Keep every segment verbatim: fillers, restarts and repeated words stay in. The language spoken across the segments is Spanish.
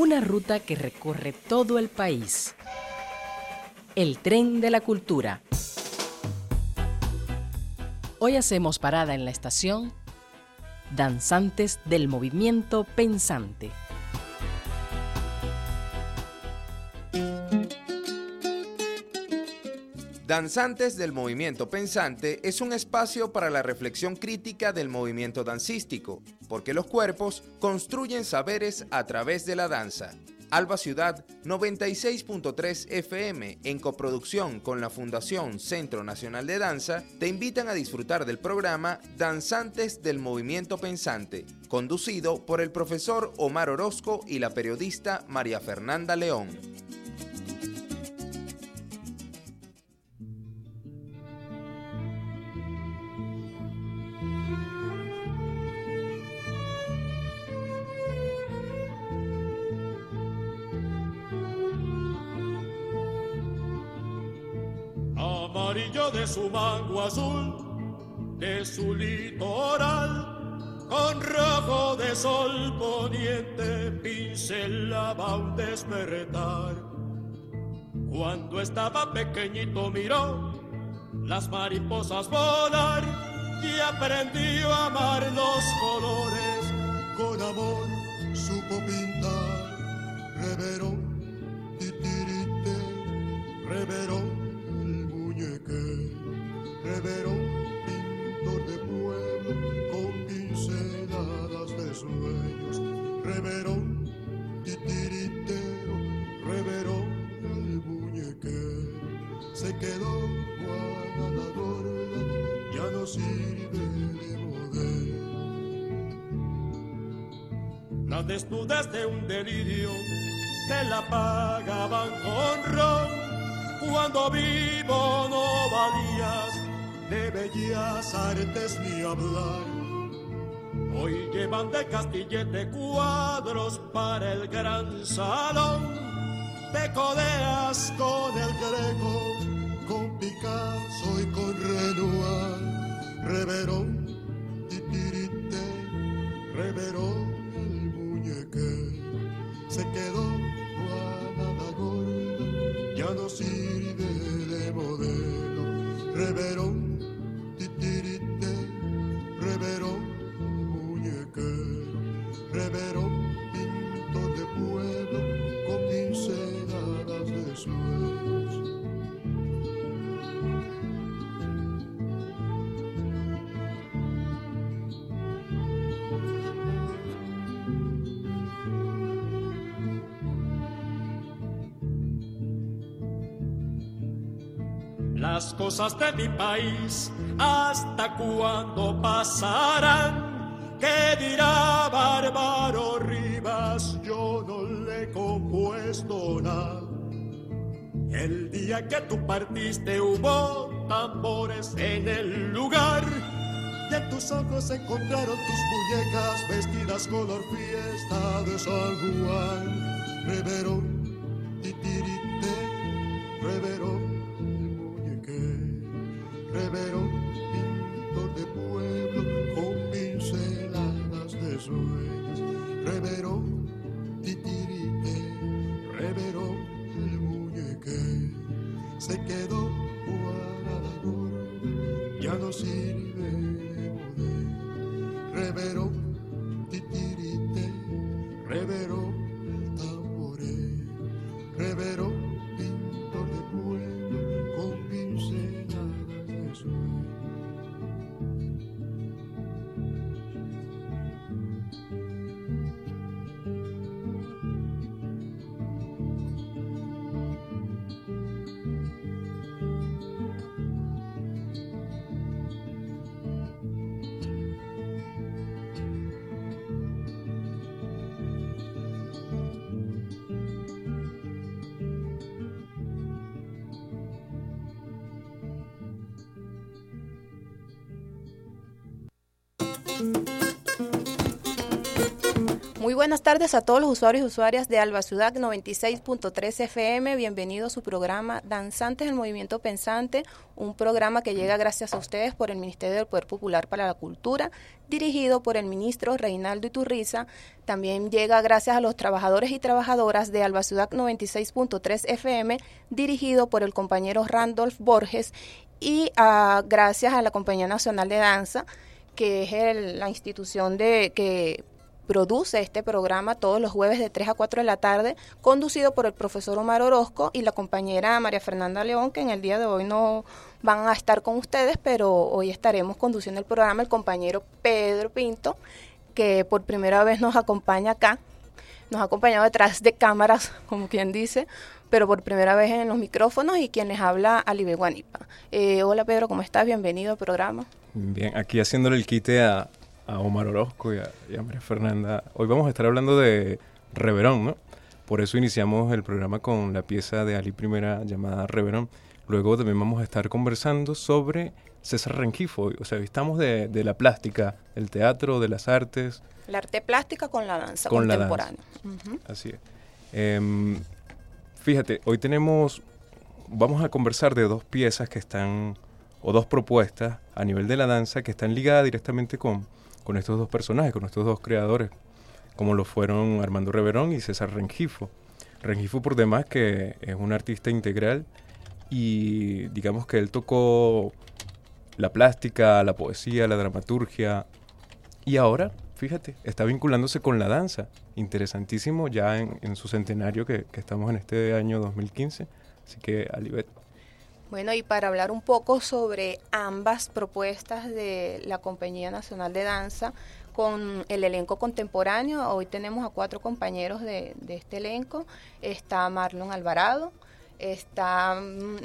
Una ruta que recorre todo el país. El tren de la cultura. Hoy hacemos parada en la estación Danzantes del Movimiento Pensante. Danzantes del Movimiento Pensante es un espacio para la reflexión crítica del movimiento dancístico, porque los cuerpos construyen saberes a través de la danza. Alba Ciudad noventa y seis punto tres F M, en coproducción con la Fundación Centro Nacional de Danza, te invitan a disfrutar del programa Danzantes del Movimiento Pensante, conducido por el profesor Omar Orozco y la periodista María Fernanda León. Amarillo de su mango azul, de su litoral, con rojo de sol poniente pincelaba un despertar. Cuando estaba pequeñito miró las mariposas volar y aprendió a amar los colores. Con amor supo pintar, reveró, titirite, reveró. Reveró, pintor de pueblo, con pinceladas de sueños. Reveró, titiritero, reveró el muñequero. Se quedó Juana la gorda, ya no sirve de modelo. La desnudez de un delirio te la pagaban con ron. Cuando vivo no valías, de bellas artes ni hablar. Hoy llevan de castillete cuadros para el gran salón. Te codeas con el Greco, con Picasso y con Renoir. Reveró, titirite, reveró el muñequero. Se quedó Juana la gorda, ya no sirve de modelo. Reveró, titirite, reveró, muñequero. Reveró, pintor de pueblo, con pinceladas de sueños. Las cosas de mi país, ¿hasta cuándo pasarán? ¿Qué dirá Bárbaro Rivas? Yo no le he compuesto nada. El día que tú partiste hubo tambores en el lugar, y en tus ojos se encontraron tus muñecas vestidas color fiesta de San Juan. Reveró, titirite, reveró, reveró, pintor de pueblo, con pinceladas de sueños. Reveró, titirite, reveró el muñequero. Se quedó Juana la gorda, ya no sirve de modelo. Reveró, titirite, reveró el tamborero. Reveró, pintor de pueblo, con pinceladas de sueños. buenas tardes a todos los usuarios y usuarias de Alba Ciudad noventa y seis punto tres F M. Bienvenido a su programa Danzantes del Movimiento Pensante, un programa que llega gracias a ustedes por el Ministerio del Poder Popular para la Cultura, dirigido por el ministro Reinaldo Iturriza. También llega gracias a los trabajadores y trabajadoras de Alba Ciudad noventa y seis punto tres F M, dirigido por el compañero Randolph Borges, y uh, gracias a la Compañía Nacional de Danza, que es el, la institución de que produce este programa todos los jueves de tres a cuatro de la tarde, conducido por el profesor Omar Orozco y la compañera María Fernanda León, que en el día de hoy no van a estar con ustedes, pero hoy estaremos conduciendo el programa el compañero Pedro Pinto, que por primera vez nos acompaña acá, nos ha acompañado detrás de cámaras, como quien dice, pero por primera vez en los micrófonos, y quien les habla, Alibe Guanipa. Eh, hola Pedro, ¿cómo estás? Bienvenido al programa. Bien, aquí haciéndole el quite a a Omar Orozco y a, y a María Fernanda. Hoy vamos a estar hablando de Reverón, ¿no? Por eso iniciamos el programa con la pieza de Ali Primera llamada Reverón. Luego también vamos a estar conversando sobre César Rengifo. O sea, estamos de, de la plástica, el teatro, de las artes. La arte plástica con la danza con contemporánea. La danza. Uh-huh. Así es. Eh, fíjate, hoy tenemos, vamos a conversar de dos piezas que están, o dos propuestas a nivel de la danza que están ligadas directamente con con estos dos personajes, con estos dos creadores, como lo fueron Armando Reverón y César Rengifo. Rengifo, por demás, que es un artista integral y digamos que él tocó la plástica, la poesía, la dramaturgia, y ahora, fíjate, está vinculándose con la danza. Interesantísimo, ya en, en su centenario que, que estamos en este año dos mil quince. Así que, Alibet. Bueno, y para hablar un poco sobre ambas propuestas de la Compañía Nacional de Danza con el elenco contemporáneo, hoy tenemos a cuatro compañeros de, de este elenco. Está Marlon Alvarado, está um,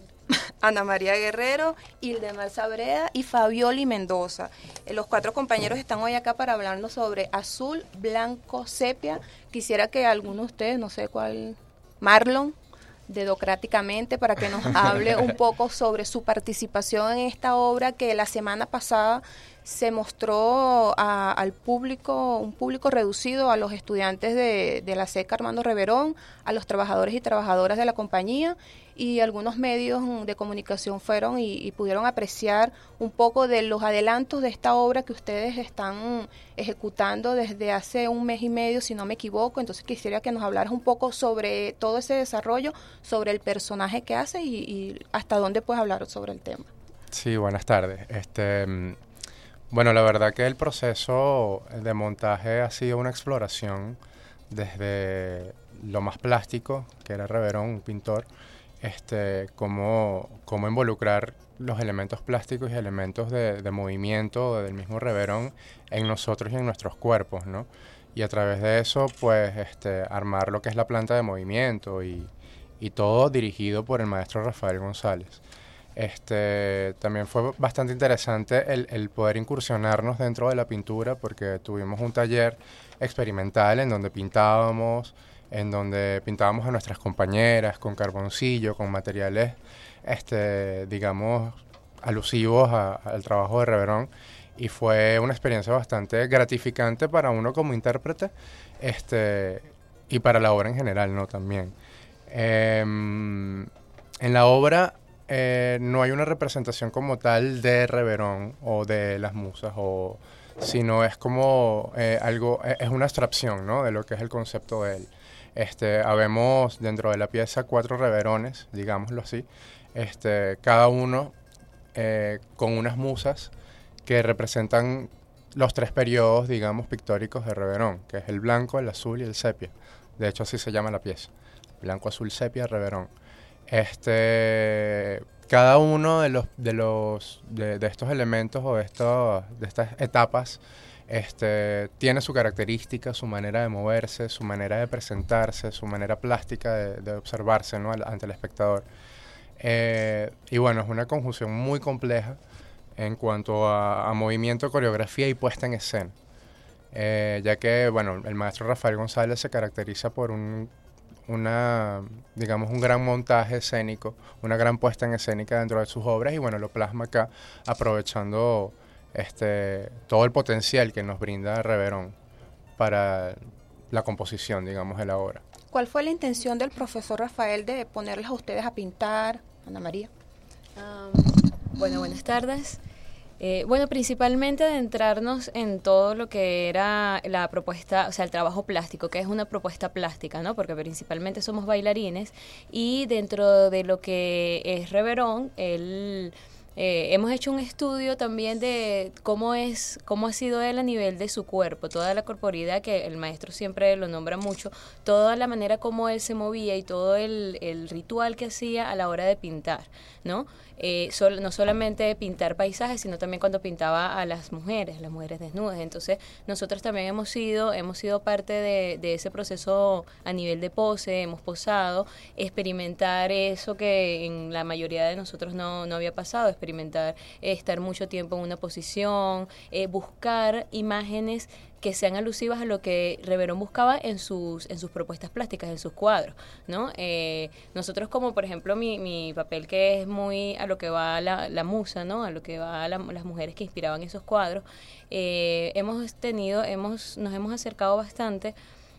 Ana María Guerrero, Ildemar Sabrea y Fabioli Mendoza. Eh, los cuatro compañeros están hoy acá para hablarnos sobre azul, blanco, sepia. Quisiera que alguno de ustedes, no sé cuál, Marlon, dedocráticamente, para que nos hable un poco sobre su participación en esta obra que la semana pasada se mostró a, al público, un público reducido, a los estudiantes de, de la SECA Armando Reverón, a los trabajadores y trabajadoras de la compañía, y algunos medios de comunicación fueron y, y pudieron apreciar un poco de los adelantos de esta obra que ustedes están ejecutando desde hace un mes y medio, si no me equivoco. Entonces quisiera que nos hablaras un poco sobre todo ese desarrollo, sobre el personaje que hace y, y hasta dónde puedes hablar sobre el tema. Sí, buenas tardes. Este, bueno, la verdad que el proceso de montaje ha sido una exploración desde lo más plástico, que era Reverón, un pintor, este, cómo, cómo involucrar los elementos plásticos y elementos de, de movimiento del mismo Reverón en nosotros y en nuestros cuerpos, ¿no? Y a través de eso, pues, este, armar lo que es la planta de movimiento y, y todo dirigido por el maestro Rafael González. Este, también fue bastante interesante el, el poder incursionarnos dentro de la pintura, porque tuvimos un taller experimental en donde pintábamos, en donde pintábamos a nuestras compañeras con carboncillo, con materiales, este, digamos, alusivos a, al trabajo de Reverón, y fue una experiencia bastante gratificante para uno como intérprete, este, y para la obra en general, ¿no? También. Eh, en la obra eh, no hay una representación como tal de Reverón o de las musas, o, sino es como eh, algo, es una abstracción, ¿no? De lo que es el concepto de él. Este, habemos dentro de la pieza cuatro reverones, digámoslo así, este, cada uno eh, con unas musas que representan los tres periodos, digamos, pictóricos de Reverón, que es el blanco, el azul y el sepia. De hecho, así se llama la pieza, blanco, azul, sepia, Reverón. Este, cada uno de los de los de, de estos elementos o de, estos, de estas etapas Este, tiene su característica, su manera de moverse, su manera de presentarse, su manera plástica de, de observarse, ¿no? ante el espectador. Eh, y bueno, es una conjunción muy compleja en cuanto a, a movimiento, coreografía y puesta en escena. Eh, ya que, bueno, el maestro Rafael González se caracteriza por un, una, digamos, un gran montaje escénico, una gran puesta en escénica dentro de sus obras, y bueno, lo plasma acá aprovechando este, todo el potencial que nos brinda Reverón para, la composición, digamos, de la obra. ¿Cuál fue la intención del profesor Rafael de ponerles a ustedes a pintar, Ana María? Um, bueno, buenas tardes. Eh, bueno, principalmente adentrarnos en todo lo que era la propuesta, o sea, el trabajo plástico, que es una propuesta plástica, ¿no? Porque principalmente somos bailarines y dentro de lo que es Reverón, él... Eh, hemos hecho un estudio también de cómo es, cómo ha sido él a nivel de su cuerpo, toda la corporeidad, que el maestro siempre lo nombra mucho, toda la manera como él se movía y todo el, el ritual que hacía a la hora de pintar, ¿no? Eh, sol, no solamente pintar paisajes, sino también cuando pintaba a las mujeres, las mujeres desnudas. Entonces, nosotros también hemos sido, hemos sido parte de, de ese proceso a nivel de pose, hemos posado, experimentar eso que en la mayoría de nosotros no, no había pasado, experimentar eh, estar mucho tiempo en una posición, eh, buscar imágenes que sean alusivas a lo que Reverón buscaba en sus en sus propuestas plásticas, en sus cuadros, ¿no? Eh, nosotros como, por ejemplo, mi, mi papel, que es muy a lo que va la, la musa, ¿no? A lo que va la, las mujeres que inspiraban esos cuadros, eh, hemos tenido, hemos nos hemos acercado bastante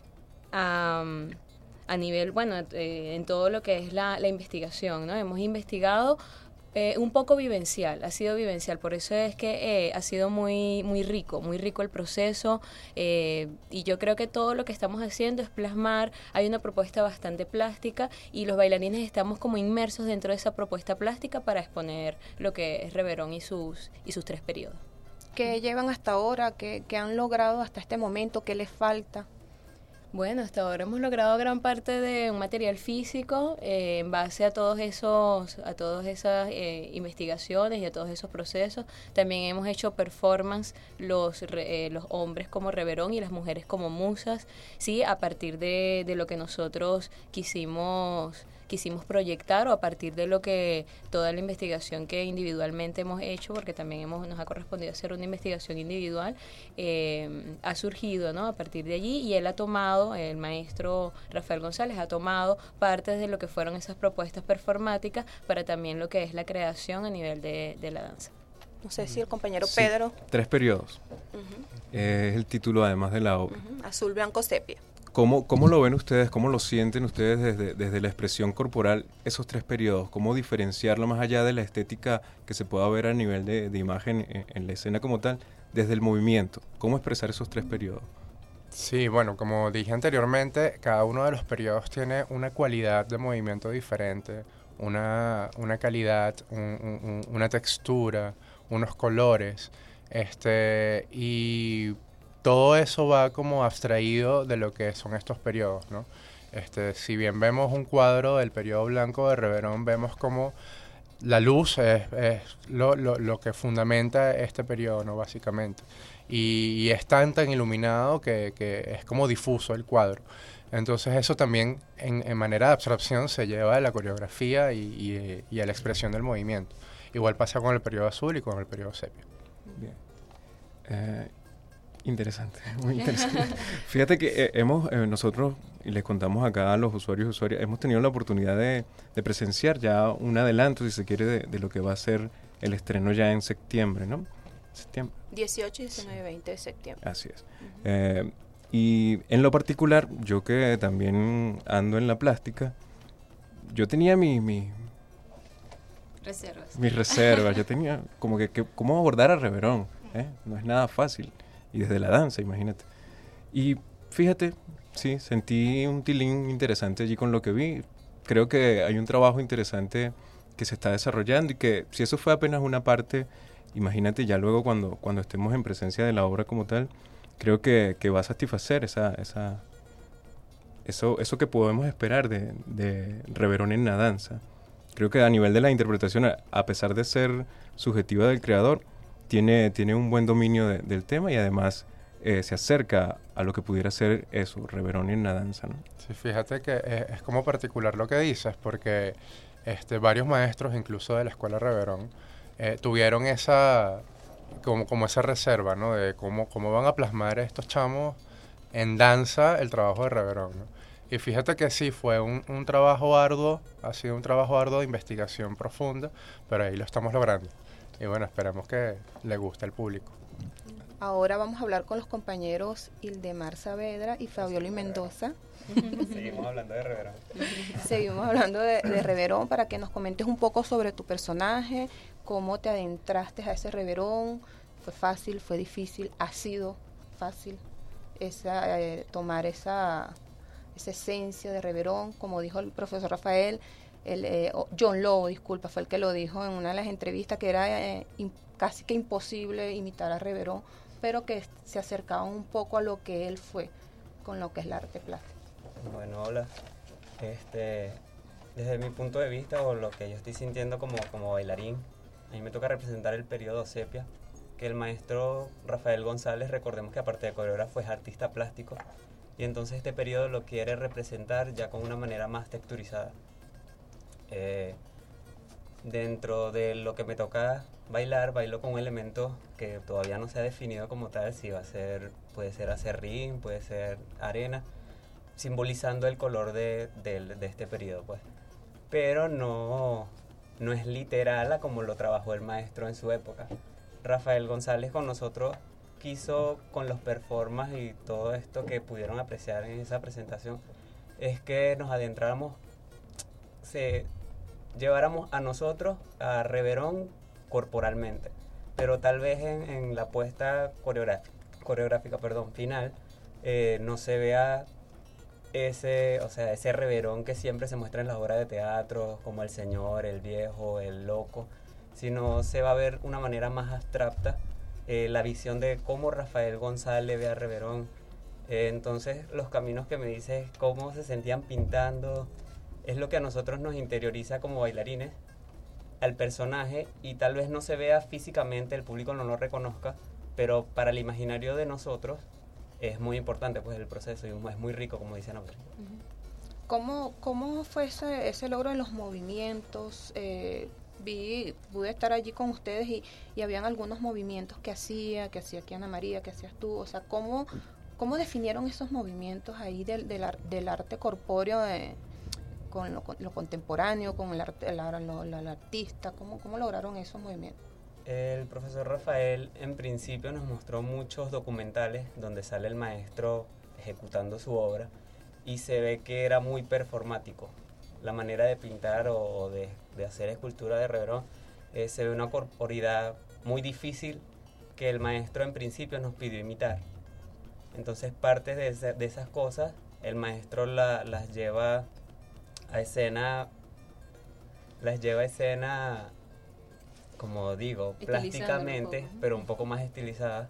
a... a nivel, bueno, eh, en todo lo que es la, la investigación, ¿no? Hemos investigado Eh, un poco vivencial, ha sido vivencial, por eso es que eh, ha sido muy muy rico, muy rico el proceso, eh, y yo creo que todo lo que estamos haciendo es plasmar, hay una propuesta bastante plástica y los bailarines estamos como inmersos dentro de esa propuesta plástica para exponer lo que es Reverón y sus, y sus tres periodos. ¿Qué llevan hasta ahora? ¿Qué, qué han logrado hasta este momento? ¿Qué les falta? Bueno, hasta ahora hemos logrado gran parte de un material físico eh, en base a todos esos, a todas esas eh, investigaciones y a todos esos procesos. También hemos hecho performance los eh, los hombres como Reverón y las mujeres como musas, sí, a partir de, de lo que nosotros quisimos quisimos proyectar o a partir de lo que toda la investigación que individualmente hemos hecho, porque también hemos nos ha correspondido hacer una investigación individual, eh, ha surgido, ¿no? A partir de allí, y él ha tomado, el maestro Rafael González ha tomado partes de lo que fueron esas propuestas performáticas para también lo que es la creación a nivel de, de la danza. No sé si el compañero Sí, Pedro. Tres periodos. Uh-huh. Eh, es el título además de la obra. Uh-huh. Azul, blanco, sepia. ¿Cómo, ¿Cómo lo ven ustedes? ¿Cómo lo sienten ustedes desde, desde la expresión corporal, esos tres periodos? ¿Cómo diferenciarlo más allá de la estética que se pueda ver a nivel de, de imagen en, en la escena como tal, desde el movimiento? ¿Cómo expresar esos tres periodos? Sí, bueno, como dije anteriormente, cada uno de los periodos tiene una cualidad de movimiento diferente, una, una calidad, un, un, una textura, unos colores, este, y todo eso va como abstraído de lo que son estos periodos, ¿no? Este, si bien vemos un cuadro del periodo blanco de Reverón, vemos como la luz es, es lo, lo, lo que fundamenta este periodo, ¿no? Básicamente. Y, y es tan, tan iluminado que, que es como difuso el cuadro. Entonces eso también en, en manera de abstracción se lleva a la coreografía y, y, y a la expresión del movimiento. Igual pasa con el periodo azul y con el periodo sepia. Bien. Eh, Interesante, muy interesante. Fíjate que eh, hemos, eh, nosotros, y les contamos acá a los usuarios y usuarias, hemos tenido la oportunidad de, de presenciar ya un adelanto, si se quiere, de, de lo que va a ser el estreno ya en septiembre, ¿no? Septiembre. dieciocho, diecinueve, veinte de septiembre. Así es. Uh-huh. Eh, y en lo particular, yo que también ando en la plástica, yo tenía mi... mi Reservas. Mis reservas, yo tenía como que, que cómo abordar a Reverón, ¿eh? No es nada fácil. Y desde la danza, imagínate. Y fíjate, sí, sentí un tilín interesante allí con lo que vi. Creo que hay un trabajo interesante que se está desarrollando y que si eso fue apenas una parte, imagínate ya luego cuando, cuando estemos en presencia de la obra como tal, creo que, que va a satisfacer esa, esa, eso, eso que podemos esperar de, de Reverón en la danza. Creo que a nivel de la interpretación, a, a pesar de ser subjetiva del creador, Tiene, tiene un buen dominio de, del tema y además eh, se acerca a lo que pudiera ser eso, Reverón en la danza, ¿no? Sí, fíjate que es, es como particular lo que dices, porque este, varios maestros, incluso de la escuela Reverón, eh, tuvieron esa, como, como esa reserva, ¿no? De cómo, cómo van a plasmar estos chamos en danza el trabajo de Reverón, ¿no? Y fíjate que sí, fue un, un trabajo arduo, ha sido un trabajo arduo de investigación profunda, pero ahí lo estamos logrando. Y bueno, esperamos que le guste al público. Ahora vamos a hablar con los compañeros Ildemar Saavedra y Fabioli Mendoza. Seguimos hablando de Reverón. Seguimos hablando de, de Reverón para que nos comentes un poco sobre tu personaje, cómo te adentraste a ese Reverón. ¿Fue fácil? ¿Fue difícil? ¿Ha sido fácil esa, eh, tomar esa, esa esencia de Reverón? Como dijo el profesor Rafael, el, eh, John Lowe, disculpa, fue el que lo dijo en una de las entrevistas, que era eh, in, casi que imposible imitar a Reverón, pero que se acercaba un poco a lo que él fue con lo que es el arte plástico. Bueno, hola. Este, desde mi punto de vista, o lo que yo estoy sintiendo como, como bailarín, a mí me toca representar el periodo sepia, que el maestro Rafael González, recordemos que aparte de coreógrafo es artista plástico, y entonces este periodo lo quiere representar ya con una manera más texturizada. Eh, dentro de lo que me toca bailar, bailo con un elemento que todavía no se ha definido como tal, si va a ser, puede ser acerrín, puede ser arena, simbolizando el color de, de, de este periodo, pues. Pero no, no es literal a como lo trabajó el maestro en su época. Rafael González con nosotros quiso, con los performances y todo esto que pudieron apreciar en esa presentación, es que nos adentráramos, se lleváramos a nosotros, a Reverón, corporalmente, pero tal vez en, en la puesta coreográfica, coreográfica perdón, final, eh, no se vea ese, o sea, ese Reverón que siempre se muestra en las obras de teatro, como el señor, el viejo, el loco, sino se va a ver una manera más abstracta, eh, la visión de cómo Rafael González ve a Reverón. Eh, entonces los caminos que me dices, cómo se sentían pintando, es lo que a nosotros nos interioriza como bailarines al personaje, y tal vez no se vea físicamente, el público no lo reconozca, pero para el imaginario de nosotros es muy importante pues el proceso, y es muy rico, como dicen ahora. ¿Cómo, cómo fue ese, ese logro de los movimientos? Eh, vi, pude estar allí con ustedes y, y habían algunos movimientos que hacía, que hacía aquí Ana María, que hacías tú, o sea, ¿cómo, cómo definieron esos movimientos ahí del, del, del arte corpóreo de, con lo, lo contemporáneo, con el, arte, el, lo, la, el artista? ¿Cómo, ¿Cómo lograron esos movimientos? El profesor Rafael en principio nos mostró muchos documentales donde sale el maestro ejecutando su obra, y se ve que era muy performático. La manera de pintar o, o de, de hacer escultura de Reverón, eh, se ve una corporidad muy difícil que el maestro en principio nos pidió imitar. Entonces parte de, esa, de esas cosas el maestro la, las lleva a escena, las lleva a escena, como digo, plásticamente, un pero un poco más estilizada.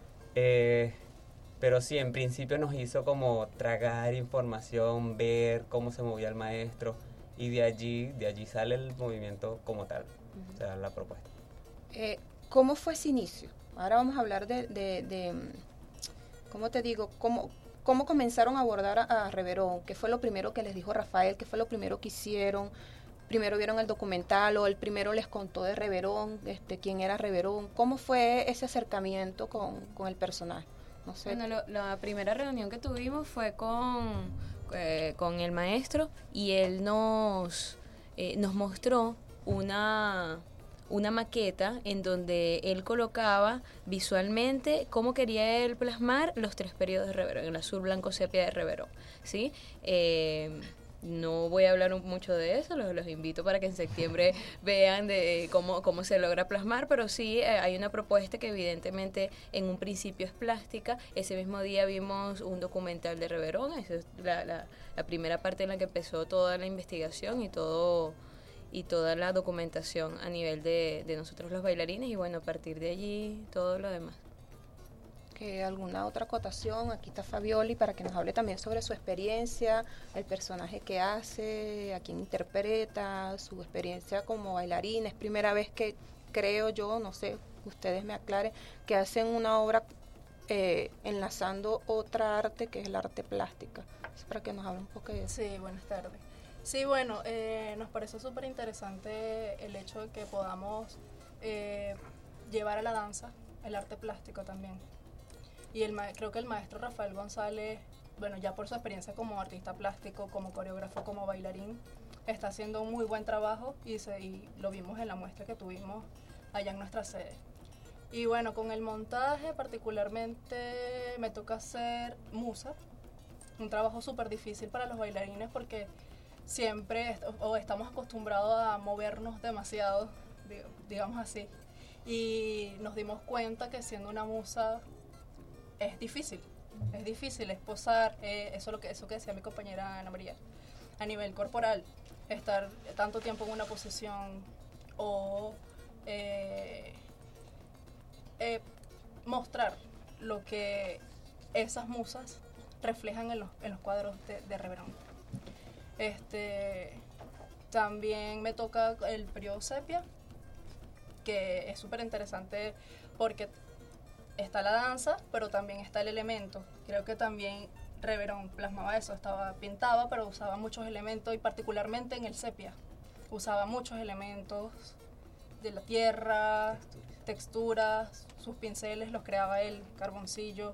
Eh, pero sí, en principio nos hizo como tragar información, ver cómo se movía el maestro, y de allí, de allí sale el movimiento como tal, uh-huh. O sea, la propuesta. Eh, ¿Cómo fue ese inicio? Ahora vamos a hablar de, de, de ¿cómo te digo? ¿Cómo, cómo comenzaron a abordar a, a Reverón? ¿Qué fue lo primero que les dijo Rafael? ¿Qué fue lo primero que hicieron? ¿Primero vieron el documental o el primero les contó de Reverón, este, quién era Reverón? ¿Cómo fue ese acercamiento con, con el personaje? No sé. Bueno, lo, la primera reunión que tuvimos fue con, eh, con el maestro, y él nos, eh, nos mostró una, una maqueta en donde él colocaba visualmente cómo quería él plasmar los tres periodos de Reverón, el azul, blanco, sepia de Reverón, ¿sí? Eh, No voy a hablar mucho de eso, los, los invito para que en septiembre vean de cómo, cómo se logra plasmar, pero sí eh, hay una propuesta que evidentemente en un principio es plástica. Ese mismo día vimos un documental de Reverón, esa es la, la, la primera parte en la que empezó toda la investigación y todo y toda la documentación a nivel de, de nosotros los bailarines, y bueno, a partir de allí todo lo demás. Que alguna otra acotación, aquí está Fabioli para que nos hable también sobre su experiencia, el personaje que hace, a quién interpreta, su experiencia como bailarina. Es primera vez que creo yo, no sé, ustedes me aclaren, que hacen una obra eh, enlazando otra arte que es el arte plástica. Es para que nos hable un poco de eso. Sí, buenas tardes. Sí, bueno, eh, nos parece súper interesante el hecho de que podamos eh, llevar a la danza el arte plástico también. Y el ma- creo que el maestro Rafael González, bueno, ya por su experiencia como artista plástico, como coreógrafo, como bailarín, está haciendo un muy buen trabajo, y, se, y lo vimos en la muestra que tuvimos allá en nuestra sede. Y bueno, con el montaje particularmente me toca hacer musa, un trabajo súper difícil para los bailarines porque siempre est- o estamos acostumbrados a movernos demasiado, di- digamos así, y nos dimos cuenta que siendo una musa es difícil, es difícil, es posar, eh, eso, lo que, eso que decía mi compañera Ana María, a nivel corporal, estar tanto tiempo en una posición o eh, eh, mostrar lo que esas musas reflejan en los, en los cuadros de, de Reverón. Este, también me toca el periodo sepia, que es súper interesante porque está la danza, pero también está el elemento. Creo que también Reverón plasmaba eso, estaba pintaba, pero usaba muchos elementos y particularmente en el sepia. Usaba muchos elementos de la tierra, texturas, sus pinceles los creaba él, carboncillo.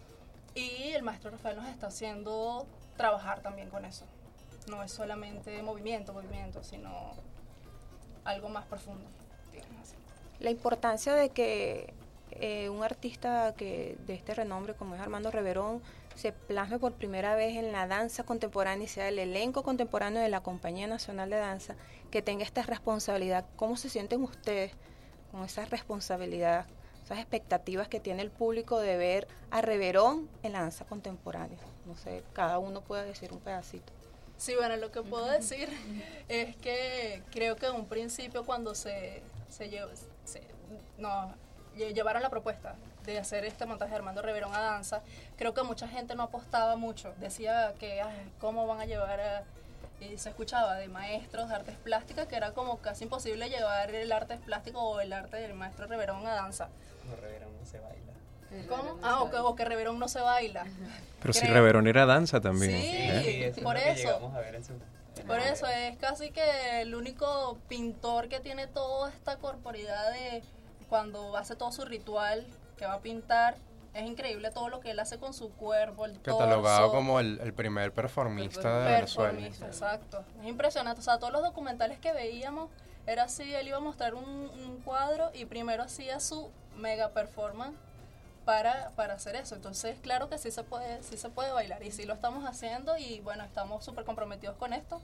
Y el maestro Rafael nos está haciendo trabajar también con eso. No es solamente movimiento, movimiento, sino algo más profundo, digamos así. La importancia de que eh, un artista que de este renombre como es Armando Reverón se plasme por primera vez en la danza contemporánea y sea el elenco contemporáneo de la Compañía Nacional de Danza, que tenga esta responsabilidad. ¿Cómo se sienten ustedes con esa responsabilidad, esas expectativas que tiene el público de ver a Reverón en la danza contemporánea? No sé, cada uno puede decir un pedacito. Sí, bueno, lo que puedo decir es que creo que en un principio cuando se, se, llev, se no, llevaron la propuesta de hacer este montaje de Armando Reverón a danza, creo que mucha gente no apostaba mucho. Decía que, ay, ¿cómo van a llevar a...? Y se escuchaba de maestros de artes plásticas que era como casi imposible llevar el arte plástico o el arte del maestro Reverón a danza. No, Reverón no se baila. ¿Cómo? Ah, o que, o que Reverón no se baila. Pero si Creo. Reverón era danza también. Sí, ¿eh? Sí, por es lo que eso. llegamos a ver en su- en Por la- eso es casi que el único pintor que tiene toda esta corporidad de cuando hace todo su ritual que va a pintar. Es increíble todo lo que él hace con su cuerpo, el Catalogado torso. como el, el primer performista de Venezuela. Performista, exacto. Es impresionante. O sea, todos los documentales que veíamos era así, él iba a mostrar un, un cuadro y primero hacía su mega performance para, para hacer eso. Entonces, claro que sí se puede, sí se puede bailar y sí lo estamos haciendo y bueno, estamos súper comprometidos con esto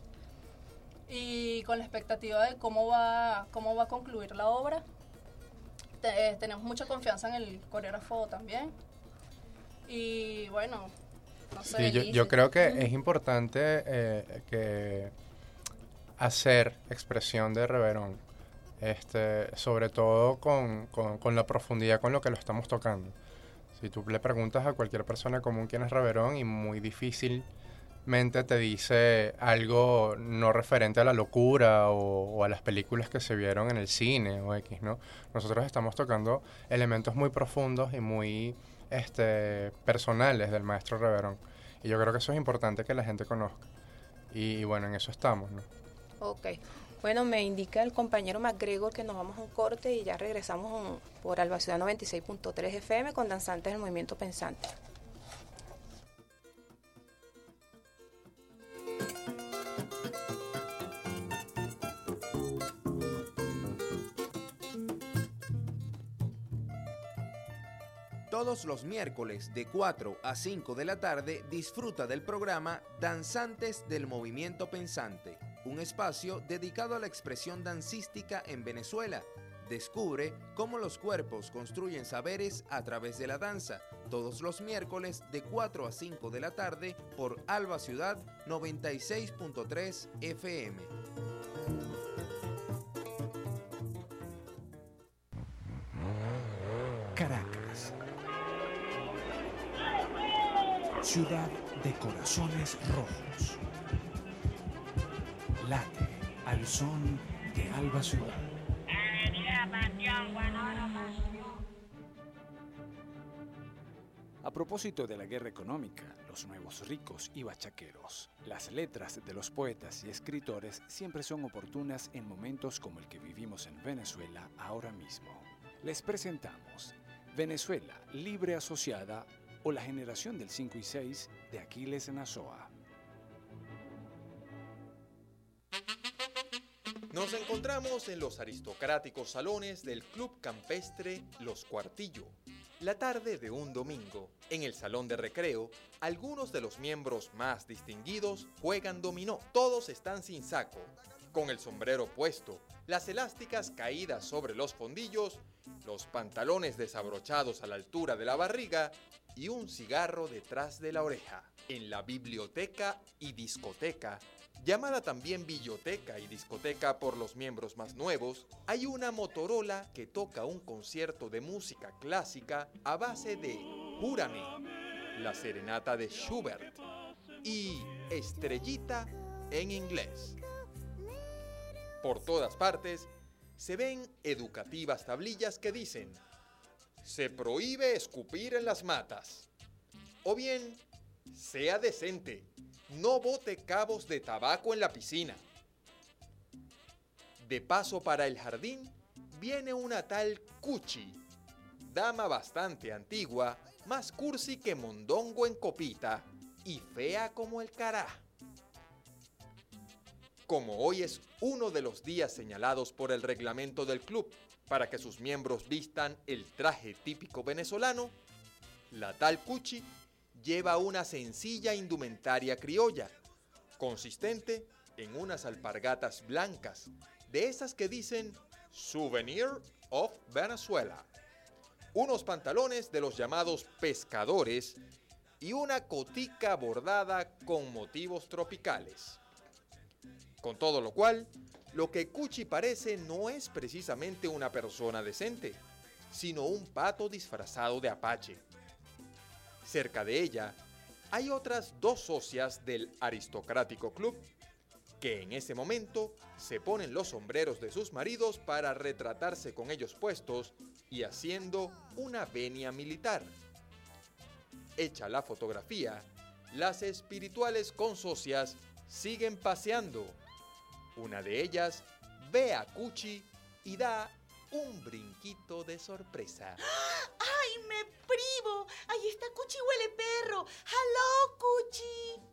y con la expectativa de cómo va, cómo va a concluir la obra. Te- eh, tenemos mucha confianza en el coreógrafo también y bueno, no sé. Sí, yo, yo creo que es importante eh, que hacer expresión de Reverón, este, sobre todo con, con, con la profundidad con lo que lo estamos tocando. Si tú le preguntas a cualquier persona común quién es Reverón y muy difícilmente te dice algo no referente a la locura o, o a las películas que se vieron en el cine o X, ¿no? Nosotros estamos tocando elementos muy profundos y muy este, personales del maestro Reverón. Y yo creo que eso es importante que la gente conozca. Y, y bueno, en eso estamos, ¿no? Ok. Bueno, me indica el compañero MacGregor que nos vamos a un corte y ya regresamos un- por Alba Ciudad noventa y seis punto tres F M con Danzantes del Movimiento Pensante. Todos los miércoles de cuatro a cinco de la tarde disfruta del programa Danzantes del Movimiento Pensante, un espacio dedicado a la expresión dancística en Venezuela. Descubre cómo los cuerpos construyen saberes a través de la danza, todos los miércoles de cuatro a cinco de la tarde por Alba Ciudad noventa y seis punto tres F M. Caracas, ciudad de corazones rojos. Late al son de Alba Ciudad. A propósito de la guerra económica, los nuevos ricos y bachaqueros, las letras de los poetas y escritores siempre son oportunas en momentos como el que vivimos en Venezuela ahora mismo. Les presentamos Venezuela Libre Asociada o la generación del cinco y seis de Aquiles Nazoa. Nos encontramos en los aristocráticos salones del Club Campestre Los Cuartillo. La tarde de un domingo, en el salón de recreo, algunos de los miembros más distinguidos juegan dominó. Todos están sin saco, con el sombrero puesto, las elásticas caídas sobre los fondillos, los pantalones desabrochados a la altura de la barriga y un cigarro detrás de la oreja. En la biblioteca y discoteca, llamada también billoteca y discoteca por los miembros más nuevos, hay una Motorola que toca un concierto de música clásica a base de Júrame, la serenata de Schubert y Estrellita en inglés. Por todas partes se ven educativas tablillas que dicen: se prohíbe escupir en las matas. O bien, sea decente, no bote cabos de tabaco en la piscina. De paso para el jardín, viene una tal Cuchi, dama bastante antigua, más cursi que mondongo en copita y fea como el cará. Como hoy es uno de los días señalados por el reglamento del club para que sus miembros vistan el traje típico venezolano, la tal Cuchi lleva una sencilla indumentaria criolla, consistente en unas alpargatas blancas, de esas que dicen Souvenir of Venezuela, unos pantalones de los llamados pescadores y una cotica bordada con motivos tropicales. Con todo lo cual, lo que Cuchi parece no es precisamente una persona decente, sino un pato disfrazado de apache. Cerca de ella, hay otras dos socias del aristocrático club, que en ese momento se ponen los sombreros de sus maridos para retratarse con ellos puestos y haciendo una venia militar. Hecha la fotografía, las espirituales consocias siguen paseando. Una de ellas ve a Cuchi y da un brinquito de sorpresa. ¡Ay, me privo! ¡Ahí está Cuchi huele perro! ¡Hello, Cuchi!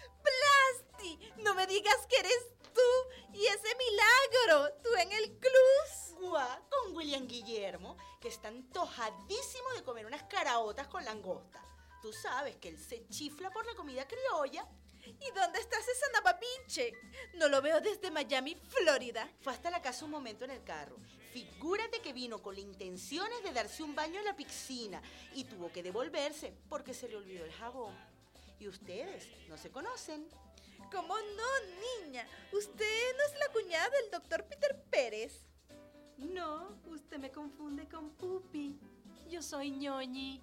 ¡Plasti! No me digas que eres tú y ese milagro, tú en el club. Guau, con William Guillermo, que está antojadísimo de comer unas caraotas con langosta. Tú sabes que él se chifla por la comida criolla. ¿Y dónde está ese sanapapinche? No lo veo desde Miami, Florida. Fue hasta la casa un momento en el carro. Figúrate que vino con las intenciones de darse un baño en la piscina y tuvo que devolverse porque se le olvidó el jabón. ¿Y ustedes no se conocen? ¿Cómo no, niña? ¿Usted no es la cuñada del doctor Peter Pérez? No, usted me confunde con Pupi. Yo soy Ñoñi.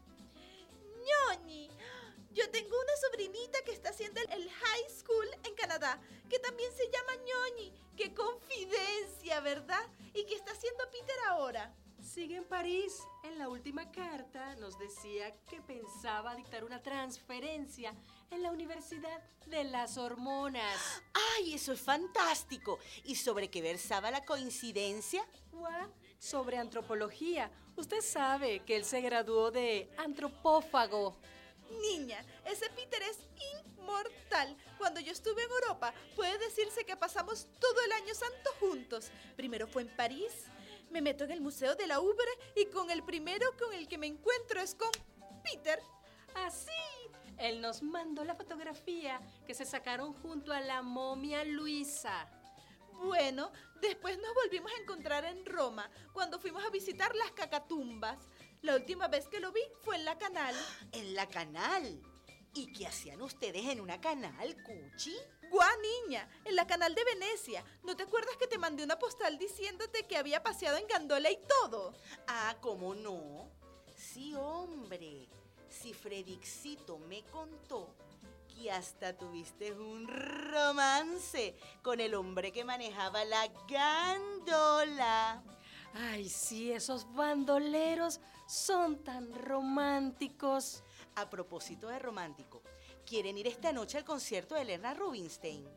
¡Ñoñi! Yo tengo una sobrinita que está haciendo el high school en Canadá, que también se llama Ñoñi. ¡Qué confidencia!, ¿verdad? ¿Y qué está haciendo Peter ahora? Sigue en París. En la última carta nos decía que pensaba dictar una transferencia en la Universidad de las Hormonas. ¡Ay, eso es fantástico! ¿Y sobre qué versaba la coincidencia? Guau, sobre antropología. Usted sabe que él se graduó de antropófago. Niña, ese Peter es inmortal. Cuando yo estuve en Europa, puede decirse que pasamos todo el año santo juntos. Primero fue en París, me meto en el Museo de la Louvre y con el primero con el que me encuentro es con Peter. Así, él nos mandó la fotografía que se sacaron junto a la momia Luisa. Bueno, después nos volvimos a encontrar en Roma, cuando fuimos a visitar las cacatumbas. La última vez que lo vi fue en la Canal. ¿En la Canal? ¿Y qué hacían ustedes en una Canal, Cuchi? ¡Guau, niña! En la Canal de Venecia. ¿No te acuerdas que te mandé una postal diciéndote que había paseado en gandola y todo? Ah, ¿cómo no? Sí, hombre. Si Fredixito me contó que hasta tuviste un romance con el hombre que manejaba la gandola. Ay, sí, esos bandoleros son tan románticos. A propósito de romántico, ¿quieren ir esta noche al concierto de Elena Rubinstein?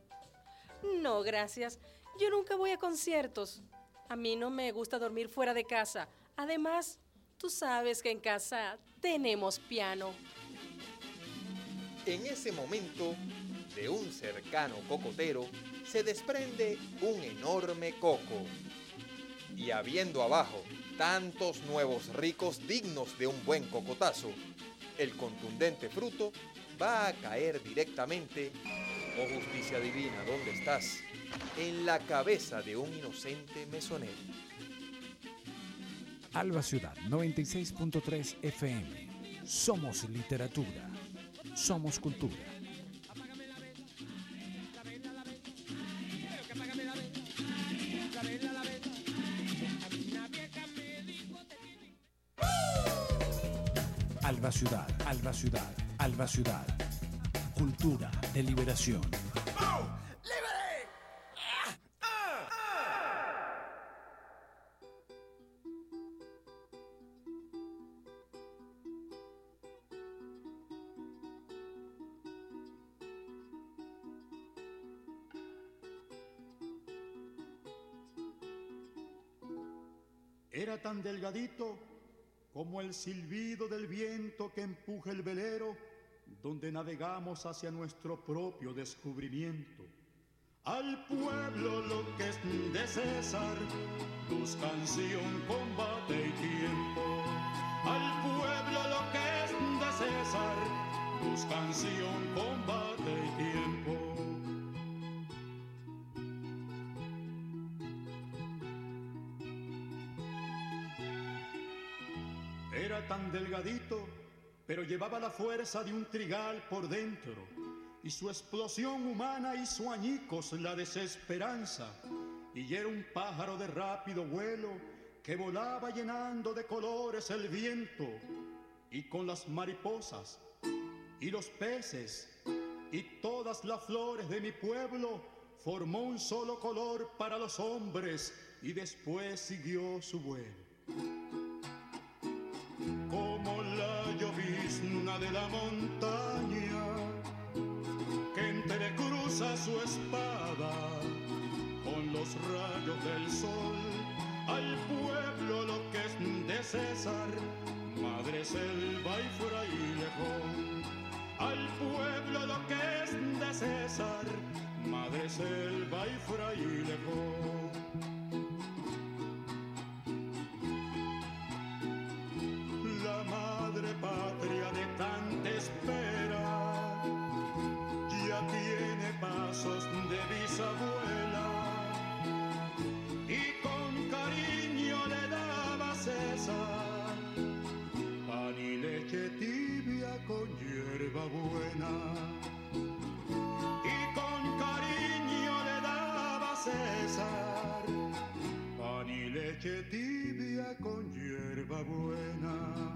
No, gracias. Yo nunca voy a conciertos. A mí no me gusta dormir fuera de casa. Además, tú sabes que en casa tenemos piano. En ese momento, De un cercano cocotero se desprende un enorme coco. Y habiendo abajo tantos nuevos ricos dignos de un buen cocotazo, el contundente fruto va a caer directamente, oh justicia divina, ¿dónde estás?, en la cabeza de un inocente mesonero. Alba Ciudad noventa y seis punto tres F M. Somos literatura. Somos cultura. Alba Ciudad, Alba Ciudad, Alba Ciudad. Cultura de liberación. Era tan delgadito como el silbido del viento que empuja el velero donde navegamos hacia nuestro propio descubrimiento. Al pueblo lo que es de César, tus canción, combate y tiempo. Al pueblo lo que es de César, tus canción, combate y tiempo. Era tan delgadito, pero llevaba la fuerza de un trigal por dentro, y su explosión humana hizo añicos la desesperanza, y era un pájaro de rápido vuelo que volaba llenando de colores el viento, y con las mariposas y los peces y todas las flores de mi pueblo formó un solo color para los hombres, y después siguió su vuelo. Como la llovizna de la montaña que entrecruza su espada con los rayos del sol, al pueblo lo que es de César, madre selva y frailejón. Al pueblo lo que es de César, madre selva y frailejón. La madre patria de tanta espera ya tiene pasos de bisabuela, y con cariño le daba a César pan y leche tibia con hierba buena, y con cariño le daba a César pan y leche tibia con hierba buena.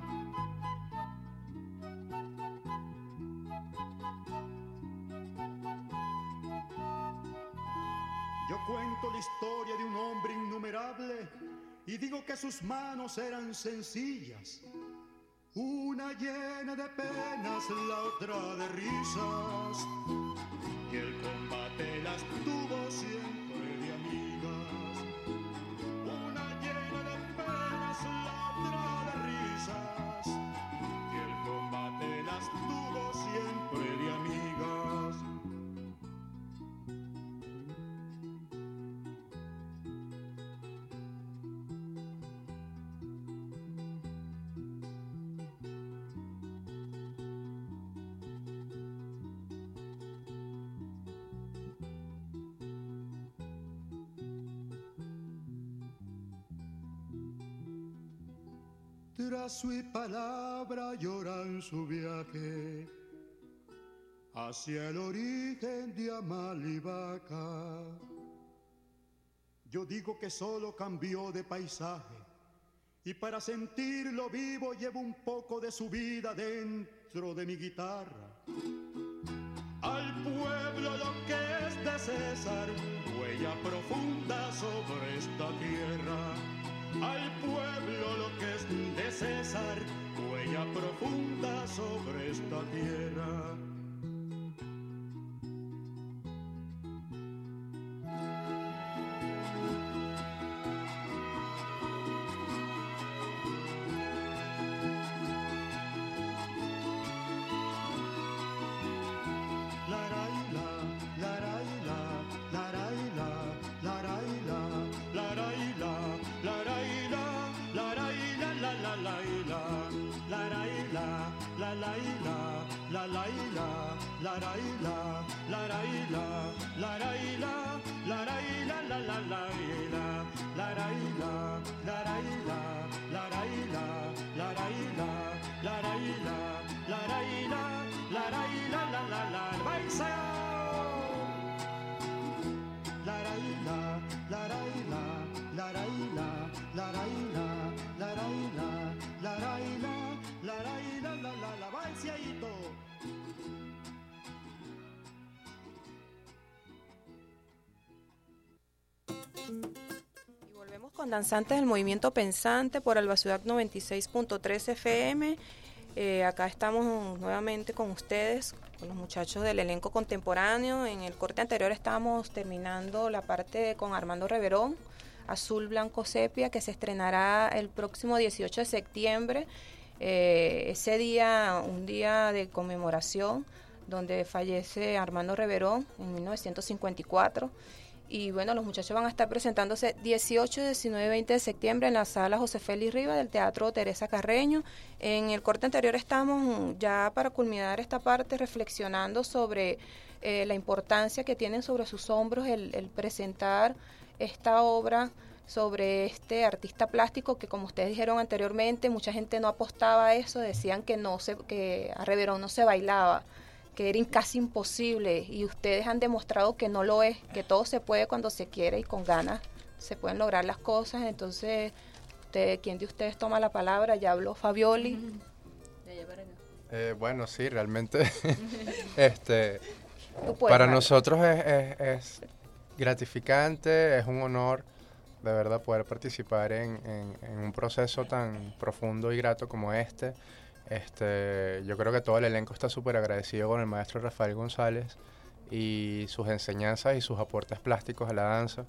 Yo cuento la historia de un hombre innumerable y digo que sus manos eran sencillas, una llena de penas, la otra de risas, y el combate las tuvo siempre de amigas. Una llena de penas, la otra de risas, y el combate las tuvo siempre de amigas. Tras su palabra lloran su viaje hacia el origen de Amalivaca. Yo digo que solo cambió de paisaje, y para sentirlo vivo llevo un poco de su vida dentro de mi guitarra. Al pueblo lo que es de César, huella profunda sobre esta tierra. Al pueblo lo que es de César, huella profunda sobre esta tierra. La, la, la. la la la, la la la, la la la, la la la, la la la, la la la, la la la, la la la, la la la, la la la, la la la, la la la, la la la, la la la, la la la, ¡Baisa! La la la, la la la, la la la, la la la, la la la, la la la, la la la, la la la, ¡Baisiaito! Y volvemos con Danzantes del Movimiento Pensante por Alba Ciudad noventa y seis punto tres F M. Eh, acá estamos nuevamente con ustedes, con los muchachos del elenco contemporáneo. En el corte anterior estábamos terminando la parte con Armando Reverón, Azul, Blanco, Sepia, que se estrenará el próximo dieciocho de septiembre. Eh, ese día, un día de conmemoración, donde fallece Armando Reverón en mil novecientos cincuenta y cuatro. Y bueno, los muchachos van a estar presentándose dieciocho, diecinueve y veinte de septiembre en la sala José Félix Rivas del Teatro Teresa Carreño. En el corte anterior estamos ya para culminar esta parte reflexionando sobre eh, la importancia que tienen sobre sus hombros el, el presentar esta obra sobre este artista plástico que, como ustedes dijeron anteriormente, mucha gente no apostaba a eso, decían que no se, que a Reverón no se bailaba, que era casi imposible, y ustedes han demostrado que no lo es, que todo se puede cuando se quiere y con ganas se pueden lograr las cosas. Entonces, usted, ¿quién de ustedes toma la palabra? Ya habló Fabioli. De allá para acá. Eh, bueno, sí, realmente este, puedes, para Marco. nosotros es, es, es gratificante, es un honor de verdad poder participar en, en, en un proceso tan profundo y grato como este. Este, yo creo que todo el elenco está súper agradecido con el maestro Rafael González y sus enseñanzas y sus aportes plásticos a la danza.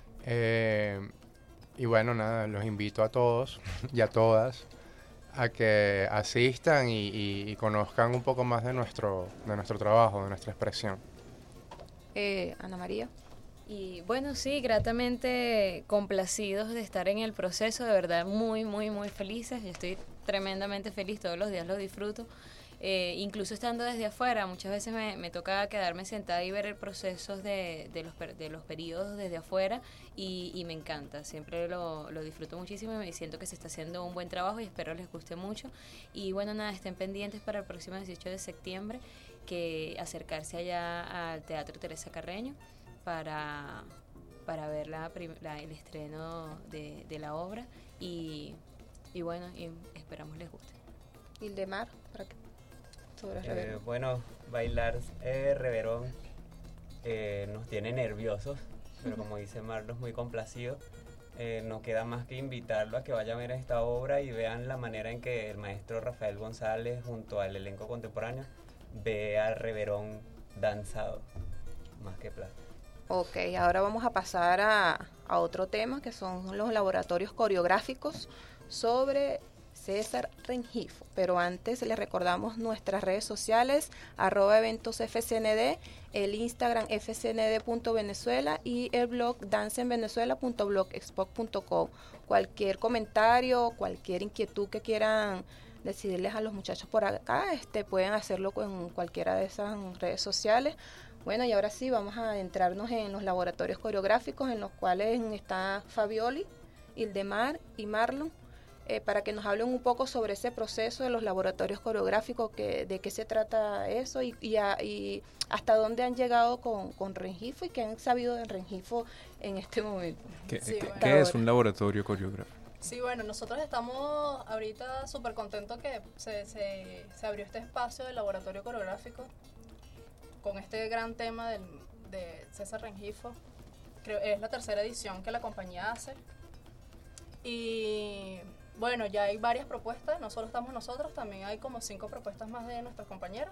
Eh, y bueno, nada, los invito a todos y a todas a que asistan y, y, y conozcan un poco más de nuestro, de nuestro trabajo, de nuestra expresión. Eh, Ana María. Y bueno, sí, gratamente complacidos de estar en el proceso, de verdad muy, muy, muy felices. Yo estoy tremendamente feliz, todos los días lo disfruto. Eh, incluso estando desde afuera, muchas veces me, me toca quedarme sentada y ver el proceso de, de, los, per, de los periodos desde afuera y, y me encanta, siempre lo, lo disfruto muchísimo y me siento que se está haciendo un buen trabajo y espero les guste mucho. Y bueno, nada, estén pendientes para el próximo dieciocho de septiembre, que acercarse allá al Teatro Teresa Carreño para, para ver la, la, el estreno de, de la obra y, y bueno, y esperamos les guste. Ildemar, para que sobre eh, Reverón. Bueno, bailar eh, Reverón eh, nos tiene nerviosos, pero como dice Marlos, muy complacido. Eh, no queda más que invitarlo a que vaya a ver esta obra y vean la manera en que el maestro Rafael González junto al elenco contemporáneo ve a Reverón danzado, más que plata. Ok, ahora vamos a pasar a, a otro tema, que son los laboratorios coreográficos sobre César Rengifo. Pero antes les recordamos nuestras redes sociales, arroba eventos F C N D, el Instagram f c n d punto venezuela y el blog danza en venezuela punto blogspot punto com. Cualquier comentario, cualquier inquietud que quieran decidirles a los muchachos por acá, este, pueden hacerlo con cualquiera de esas redes sociales. Bueno, y ahora sí, vamos a adentrarnos en los laboratorios coreográficos, en los cuales está Fabioli, Ildemar y Marlon, eh, para que nos hablen un poco sobre ese proceso de los laboratorios coreográficos, que, de qué se trata eso y, y, a, y hasta dónde han llegado con, con Rengifo y qué han sabido de Rengifo en este momento. ¿Qué, Sí, ¿qué, bueno. ¿qué es un laboratorio coreográfico? Sí, bueno, nosotros estamos ahorita súper contentos que se, se, se abrió este espacio del laboratorio coreográfico con este gran tema del, de César Rengifo. Creo es la tercera edición que la compañía hace. Y bueno, ya hay varias propuestas, no solo estamos nosotros, también hay como cinco propuestas más de nuestros compañeros.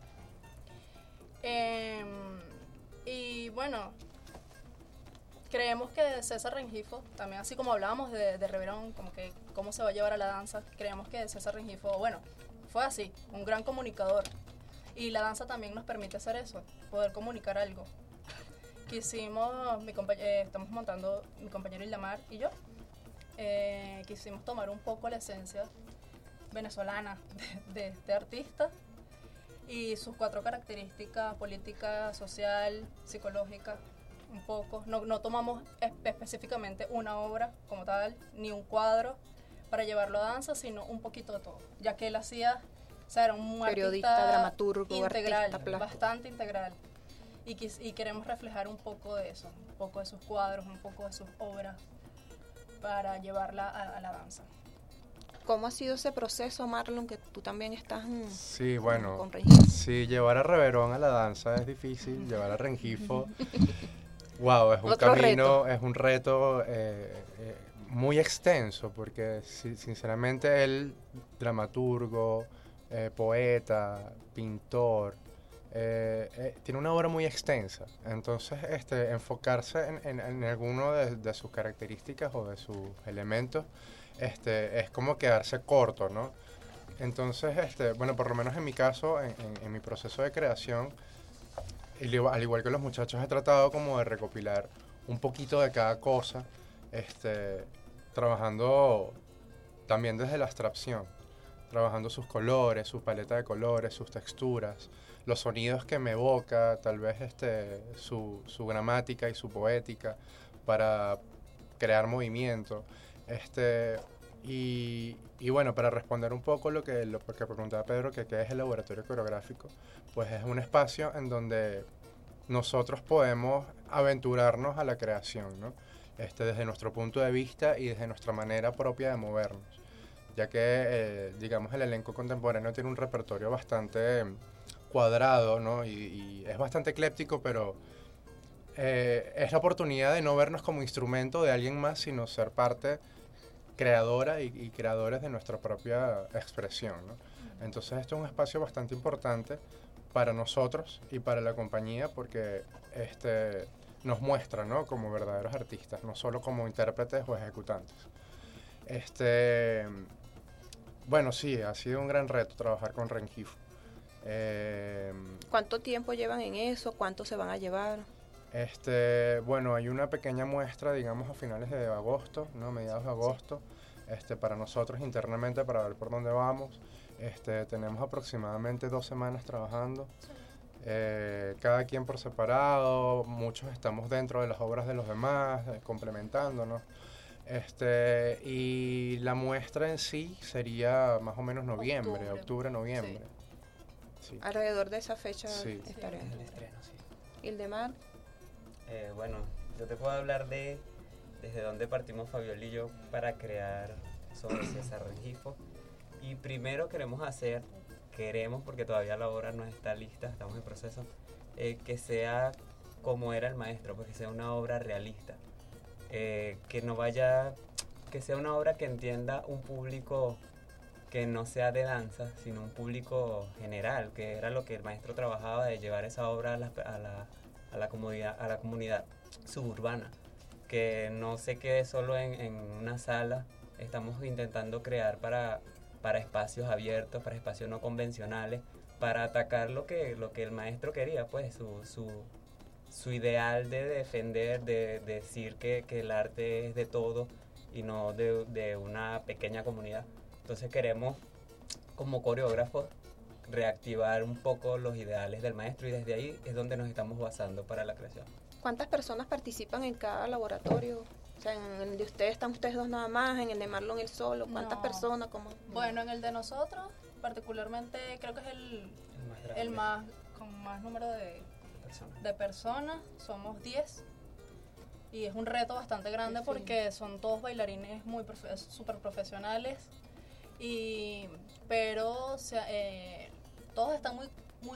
Eh, y bueno, creemos que César Rengifo, también así como hablábamos de, de Reverón, como que cómo se va a llevar a la danza, creemos que César Rengifo, bueno, fue así, un gran comunicador. Y la danza también nos permite hacer eso, poder comunicar algo. Quisimos, mi eh, estamos montando, mi compañero Ildemar y yo, eh, quisimos tomar un poco la esencia venezolana de, de este artista y sus cuatro características: política, social, psicológica, un poco. No, no tomamos espe- específicamente una obra como tal, ni un cuadro para llevarlo a danza, sino un poquito de todo, ya que él hacía, o sea, era un Periodista, artista dramaturgo, integral, artista plástico. bastante integral. Y, quis- y queremos reflejar un poco de eso, un poco de sus cuadros, un poco de sus obras, para llevarla a, a la danza. ¿Cómo ha sido ese proceso, Marlon, que tú también estás mm, Sí, bueno, con Rengifo? sí, llevar a Reverón a la danza es difícil, llevar a Rengifo, wow, es un Otro camino, reto. es un reto eh, eh, muy extenso, porque si- sinceramente él, dramaturgo, eh, poeta, pintor, eh, eh, tiene una obra muy extensa, entonces este, enfocarse en, en, en alguno de, de sus características o de sus elementos este, es como quedarse corto, ¿no? Entonces, este, bueno, por lo menos en mi caso, en, en- en mi proceso de creación, al igual, al igual que los muchachos, he tratado como de recopilar un poquito de cada cosa, este, trabajando también desde la abstracción, trabajando sus colores, su paleta de colores, sus texturas, los sonidos que me evoca, tal vez este, su, su gramática y su poética para crear movimiento. Este, y, y bueno, para responder un poco lo que, lo que preguntaba Pedro, que qué es el laboratorio coreográfico, pues es un espacio en donde nosotros podemos aventurarnos a la creación, ¿no? Este, desde nuestro punto de vista y desde nuestra manera propia de movernos, ya que, eh, digamos, el elenco contemporáneo tiene un repertorio bastante cuadrado, ¿no? Y, y es bastante ecléptico, pero eh, es la oportunidad de no vernos como instrumento de alguien más, sino ser parte creadora y, y creadores de nuestra propia expresión, ¿no? Entonces esto es un espacio bastante importante para nosotros y para la compañía, porque este, nos muestra, ¿no?, como verdaderos artistas, no solo como intérpretes o ejecutantes. Este, bueno, sí, ha sido un gran reto trabajar con Rengifo. Eh, ¿Cuánto tiempo llevan en eso? ¿Cuánto se van a llevar? Este, bueno, hay una pequeña muestra, digamos, a finales de agosto, ¿no? Mediados de agosto, este, para nosotros internamente, para ver por dónde vamos. Este, tenemos aproximadamente dos semanas trabajando, eh, cada quien por separado, muchos estamos dentro de las obras de los demás, eh, complementándonos. Este, y la muestra en sí sería más o menos noviembre, octubre, octubre noviembre. Sí. Alrededor de esa fecha Sí. estaremos. El estreno, sí. Ildemar. Eh, bueno, yo te puedo hablar de desde dónde partimos Fabiola y yo para crear sobre César Rengifo. Y primero queremos hacer, queremos porque todavía la obra no está lista, estamos en proceso, eh, que sea como era el maestro, pues que sea una obra realista. Eh, que no vaya, que sea una obra que entienda un público que no sea de danza, sino un público general, que era lo que el maestro trabajaba, de llevar esa obra a la, a la, a la, comunidad, a la comunidad suburbana, que no se quede solo en, en una sala. Estamos intentando crear para, para espacios abiertos, para espacios no convencionales, para atacar lo que, lo que el maestro quería, pues su, su, su ideal de defender, de, de decir que, que el arte es de todo y no de, de una pequeña comunidad. Entonces queremos, como coreógrafos, reactivar un poco los ideales del maestro, y desde ahí es donde nos estamos basando para la creación. ¿Cuántas personas participan en cada laboratorio? O sea, en el de ustedes están ustedes dos nada más, en el de Marlon él solo. ¿Cuántas No. personas? ¿Cómo? Bueno, en el de nosotros, particularmente, creo que es el, El más grande. el más, con más número de, Personas. de personas, somos diez. Y es un reto bastante grande Sí. porque son todos bailarines muy profe- súper profesionales. Y, pero o sea, eh, todos están muy, muy,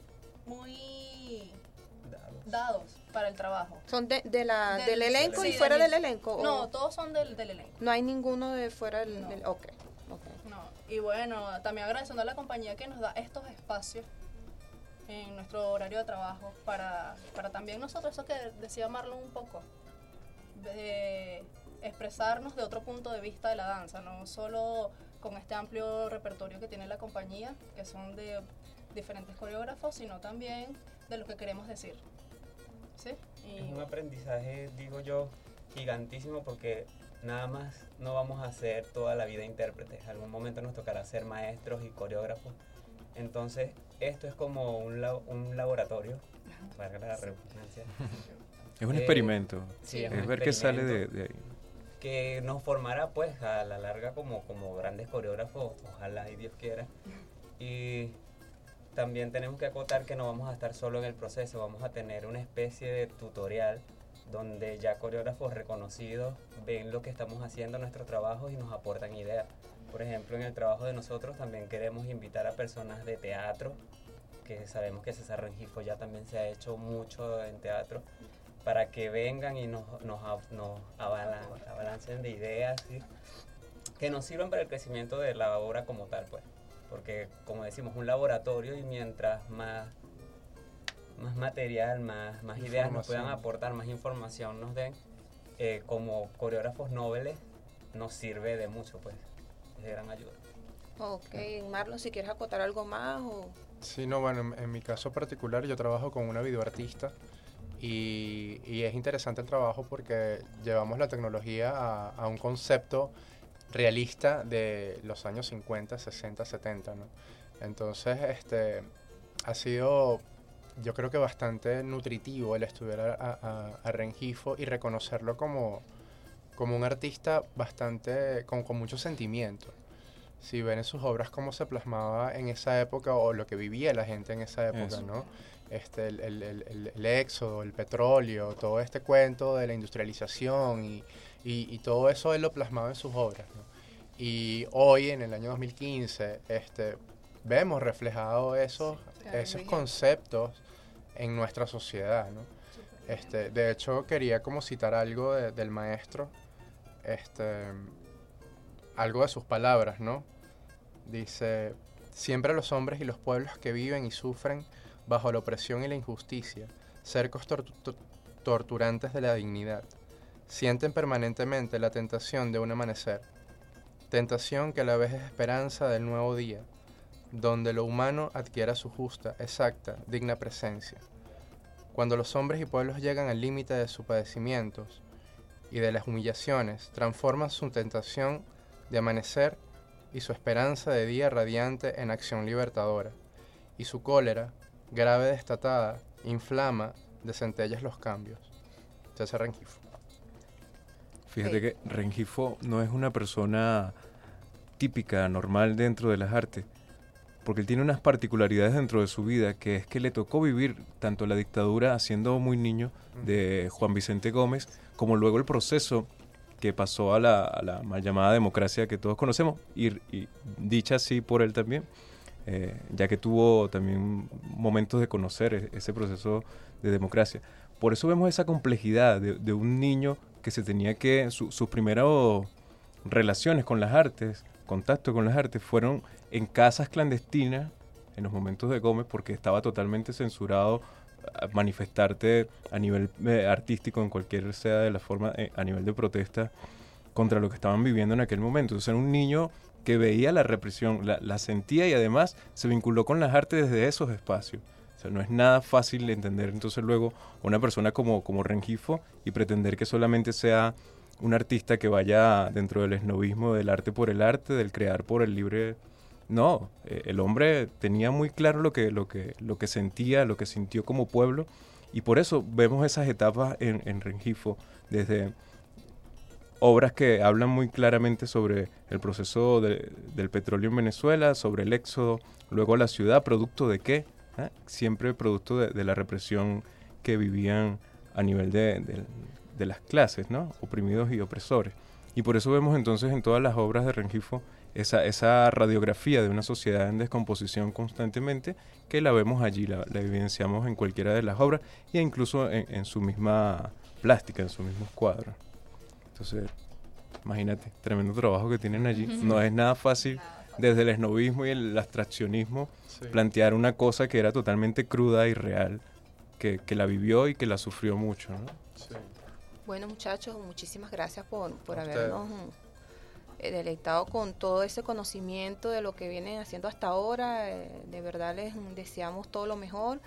muy Dados. dados para el trabajo. ¿Son de, de la, Del- del elenco sí, y fuera del- del elenco? ¿o No, todos son del, del elenco. no hay ninguno de fuera del... No. del ok, ok. No, y bueno, también agradeciendo a la compañía que nos da estos espacios en nuestro horario de trabajo para, para también nosotros, eso que decía Marlon un poco, de expresarnos de otro punto de vista de la danza, no solo con este amplio repertorio que tiene la compañía, que son de diferentes coreógrafos, sino también de lo que queremos decir. ¿Sí? Y Es un aprendizaje, digo yo, gigantísimo, porque nada más no vamos a ser toda la vida intérpretes. En algún momento nos tocará ser maestros y coreógrafos. Entonces, esto es como un, la, un laboratorio, para la redundancia. Es un eh, experimento. Sí, es, es un ver qué sale de, de ahí. Que nos formará, pues, a la larga como, como grandes coreógrafos, ojalá y Dios quiera. Y también tenemos que acotar que no vamos a estar solo en el proceso, vamos a tener una especie de tutorial donde ya coreógrafos reconocidos ven lo que estamos haciendo, nuestros trabajos, y nos aportan ideas. Por ejemplo, en el trabajo de nosotros también queremos invitar a personas de teatro, que sabemos que César Rengifo ya también se ha hecho mucho en teatro, para que vengan y nos, nos, nos avalan, avalancen de ideas, ¿sí? Que nos sirvan para el crecimiento de la obra como tal, pues. Porque, como decimos, un laboratorio, y mientras más, más material, más, más ideas nos puedan aportar, más información nos den, eh, como coreógrafos nobles, nos sirve de mucho, pues. Es de gran ayuda. Ok, Marlon, si quieres acotar algo más o... Sí, no, bueno, en, en mi caso particular yo trabajo con una videoartista y, y es interesante el trabajo porque llevamos la tecnología a, a un concepto realista de los años cincuenta, sesenta, setenta, ¿no? Entonces, este, ha sido, yo creo que bastante nutritivo el estudiar a, a, a Rengifo y reconocerlo como, como un artista bastante, con, con mucho sentimiento. Si ven en sus obras cómo se plasmaba en esa época o lo que vivía la gente en esa época, Eso. ¿no? Este, el, el, el, el éxodo, el petróleo, todo este cuento de la industrialización y, y, y todo eso él lo plasmaba en sus obras, ¿no? Y hoy, en el año dos mil quince, este, vemos reflejados esos, claro, esos conceptos en nuestra sociedad, ¿no? Este, de hecho, quería como citar algo de, del maestro, este, algo de sus palabras, ¿no? Dice: siempre los hombres y los pueblos que viven y sufren bajo la opresión y la injusticia, cercos tor- tor- torturantes de la dignidad, sienten permanentemente la tentación de un amanecer, tentación que a la vez es esperanza del nuevo día, donde lo humano adquiera su justa, exacta, digna presencia. Cuando los hombres y pueblos llegan al límite de sus padecimientos y de las humillaciones, transforman su tentación de amanecer y su esperanza de día radiante en acción libertadora, y su cólera, grave destatada, inflama de centellas los cambios. César Rengifo. Fíjate que Rengifo no es una persona típica, normal dentro de las artes, porque él tiene unas particularidades dentro de su vida, que es que le tocó vivir tanto la dictadura, siendo muy niño, de Juan Vicente Gómez, como luego el proceso que pasó a la, a la mal llamada democracia que todos conocemos, y, y dicha así por él también, eh, ya que tuvo también momentos de conocer ese proceso de democracia. Por eso vemos esa complejidad de, de un niño que se tenía que, su, sus primeras relaciones con las artes, contacto con las artes, fueron en casas clandestinas en los momentos de Gómez, porque estaba totalmente censurado a manifestarte a nivel eh, artístico en cualquier sea de la forma, eh, a nivel de protesta contra lo que estaban viviendo en aquel momento. Entonces era un niño que veía la represión, la, la sentía, y además se vinculó con las artes desde esos espacios. O sea, no es nada fácil de entender entonces luego una persona como, como Rengifo y pretender que solamente sea un artista que vaya dentro del esnovismo del arte por el arte, del crear por el libre. No, eh, el hombre tenía muy claro lo que, lo, que, lo que sentía, lo que sintió como pueblo, y por eso vemos esas etapas en, en Rengifo, desde obras que hablan muy claramente sobre el proceso de, del petróleo en Venezuela, sobre el éxodo, luego la ciudad, producto de qué, ¿eh? Siempre producto de, de la represión que vivían a nivel de, de, de las clases, ¿no? Oprimidos y opresores. Y por eso vemos entonces en todas las obras de Rengifo esa, esa radiografía de una sociedad en descomposición constantemente, que la vemos allí, la, la evidenciamos en cualquiera de las obras, e incluso en, en su misma plástica, en sus mismos cuadros. Entonces, imagínate, tremendo trabajo que tienen allí. No es nada fácil, desde el esnovismo y el abstraccionismo, sí, plantear una cosa que era totalmente cruda y real, que, que la vivió y que la sufrió mucho, ¿no? Sí. Bueno, muchachos, muchísimas gracias por, por habernos eh, deleitado con todo ese conocimiento de lo que vienen haciendo hasta ahora. Eh, de verdad les deseamos todo lo mejor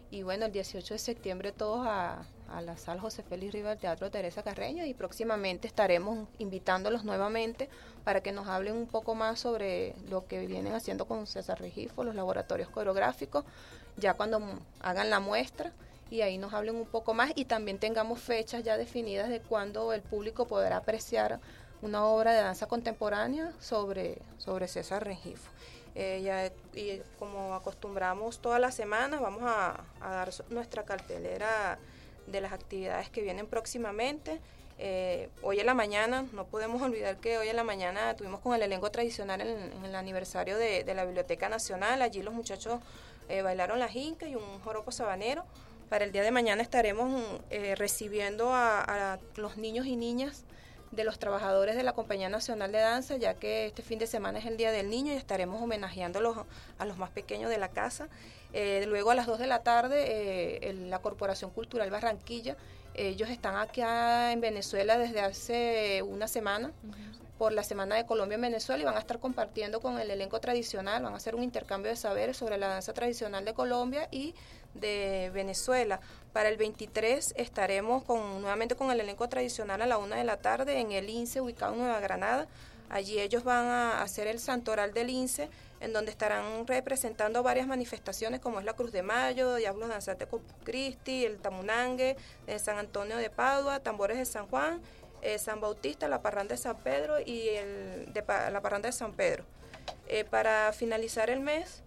Y bueno, el dieciocho de septiembre todos a, a la sala José Félix Rivas del Teatro Teresa Carreño, y próximamente estaremos invitándolos nuevamente para que nos hablen un poco más sobre lo que vienen haciendo con César Regifo, los laboratorios coreográficos, ya cuando hagan la muestra, y ahí nos hablen un poco más y también tengamos fechas ya definidas de cuándo el público podrá apreciar una obra de danza contemporánea sobre, sobre César Regifo. Eh, ya, y como acostumbramos todas las semanas, vamos a, a dar nuestra cartelera de las actividades que vienen próximamente. Eh, hoy en la mañana, no podemos olvidar que hoy en la mañana tuvimos con el elenco tradicional en, en el aniversario de, de la Biblioteca Nacional. Allí los muchachos eh, bailaron la jinca y un joropo sabanero. Para el día de mañana estaremos eh, recibiendo a, a los niños y niñas de los trabajadores de la Compañía Nacional de Danza, ya que este fin de semana es el Día del Niño y estaremos homenajeando a los, a los más pequeños de la casa. Eh, luego a las dos de la tarde, eh, el, la Corporación Cultural Barranquilla, ellos están acá en Venezuela desde hace una semana, uh-huh. por la Semana de Colombia en Venezuela, y van a estar compartiendo con el elenco tradicional, van a hacer un intercambio de saberes sobre la danza tradicional de Colombia y de Venezuela. Para el veintitrés estaremos con, nuevamente con el elenco tradicional a la una de la tarde en el INSE, ubicado en Nueva Granada. Allí ellos van a hacer el santoral del INSE, en donde estarán representando varias manifestaciones como es la Cruz de Mayo, Diablos Danzantes Corpus Christi, el Tamunangue de San Antonio de Padua, Tambores de San Juan, eh, San Bautista, la Parranda de San Pedro y el de pa, la Parranda de San Pedro. Eh, para finalizar el mes,